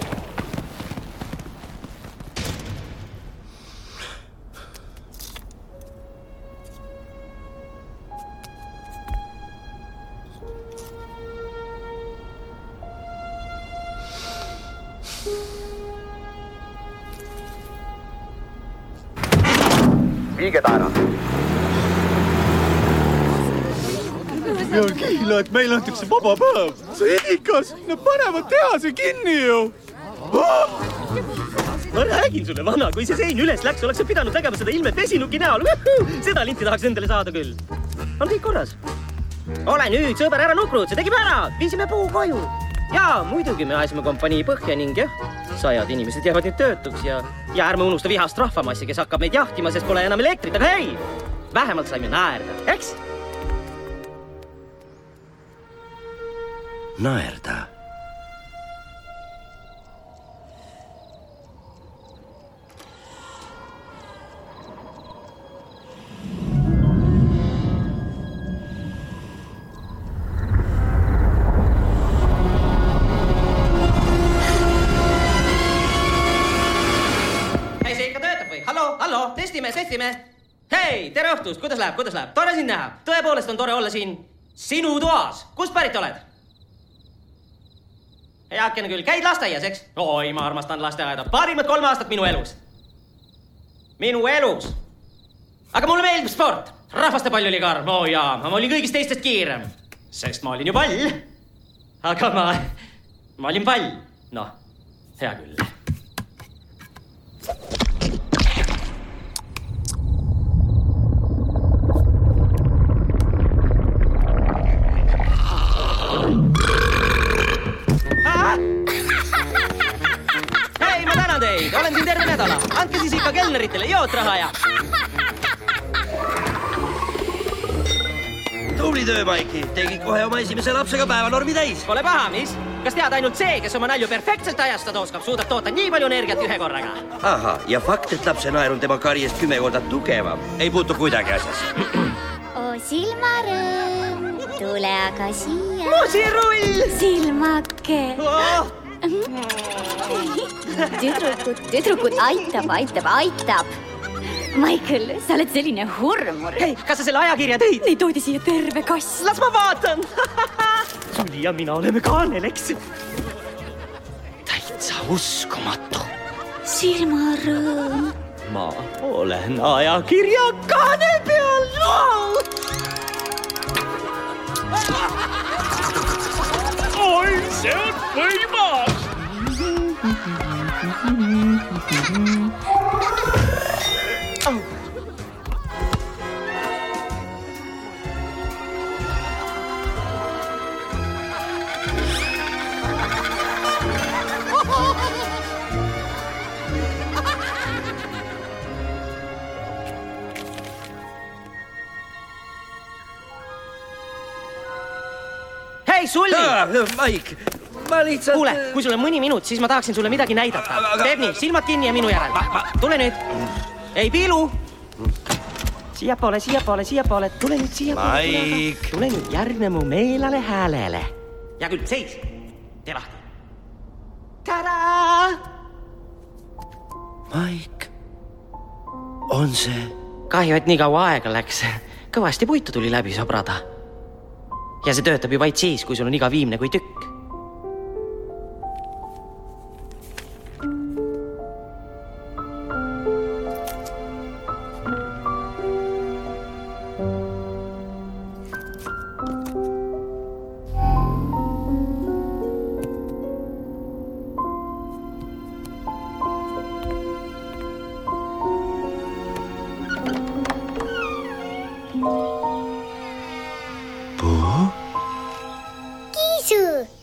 [SPEAKER 15] Viige taera.
[SPEAKER 13] Ja kihla, et meil antakse vaba päev. See ikas, nad panevad tehase kinni ju.
[SPEAKER 8] Ma räägin sulle, vana, kui see sein üles läks, oleks pidanud tegema seda ilme vesinuki näol. Seda linti tahaks endale saada küll. On kõik korras. Ole nüüd, sõber, ära nukrud, see tegime ära. Viisime Puu koju. Ja muidugi me aesime kompanii põhja ning jah, sajad inimesed jäävad nüüd töötuks ja, ja ärme unusta vihast rahvamassi, kes hakkab meid jahtima, sest pole enam elektrit, aga hei, vähemalt saime naerda, eks?
[SPEAKER 11] Naerda.
[SPEAKER 8] Hallo, testime, testime. Hei, tere õhtust, kuidas läheb, kuidas läheb? Tore sind näha. Tõepoolest on tore olla siin sinu toas. Kust pärit oled? Heakene küll, käid lasteaias, eks? Oi, ma armastan lasteaeda. Parimad kolm aastat minu elus. Minu elus. Aga mulle meeldib sport. Rahvastepall oli karm. Oh jaa, ma olin kõigist teistest kiirem. Sest ma olin ju pall. Aga ma... Ma olin pall. Noh, hea küll. teid, olen siin terve nädala. Andke siis ikka kelneritele jootraha ja...
[SPEAKER 11] Tubli töö, Maiki. Tegid kohe oma esimese lapsega päevanormi täis.
[SPEAKER 8] Pole paha, mis? Kas tead ainult see, kes oma nalju perfektselt ajastada oskab, suudab toota nii palju energiat ühe korraga?
[SPEAKER 11] Aha, ja fakt, et lapse naer on tema karjest kümme korda tugevam, ei puutu kuidagi asjasse.
[SPEAKER 2] O silmarõõm, tule aga siia.
[SPEAKER 8] Musirull!
[SPEAKER 2] Silmake.
[SPEAKER 8] Oh!
[SPEAKER 2] Tüdrukud, tüdrukud, aitab, aitab, aitab. Michael, sa oled selline hurmur.
[SPEAKER 8] Hei, kas sa selle ajakirja tõid?
[SPEAKER 2] Neid toodi siia terve kass.
[SPEAKER 8] Las ma vaatan. Sulli ja mina oleme kaanel, eks? Täitsa uskumatu.
[SPEAKER 2] Silmarõõm.
[SPEAKER 8] Ma olen ajakirja kaane peal.
[SPEAKER 21] Oi, see on võimas!
[SPEAKER 8] Hei, Sulli!
[SPEAKER 11] Maik, ma lihtsalt...
[SPEAKER 8] Kuule, kui sul on mõni minut, siis ma tahaksin sulle midagi näidata. Teeb nii, silmad kinni ja minu järel. Tule nüüd. Ei, Piilu! Siia poole, siia poole, siia poole. Tule nüüd siia poole.
[SPEAKER 11] Maik!
[SPEAKER 8] Tule nüüd järgne mu meelale häälele. Ja küll, seis. Tee lahti. Tada!
[SPEAKER 11] Maik, on see?
[SPEAKER 8] Kahju, et nii kaua aega läks. Kõvasti puitu tuli läbi sobrada. Ja see töötab ju vaid siis, kui sul on iga viimne kui tükk.
[SPEAKER 2] Kiisu!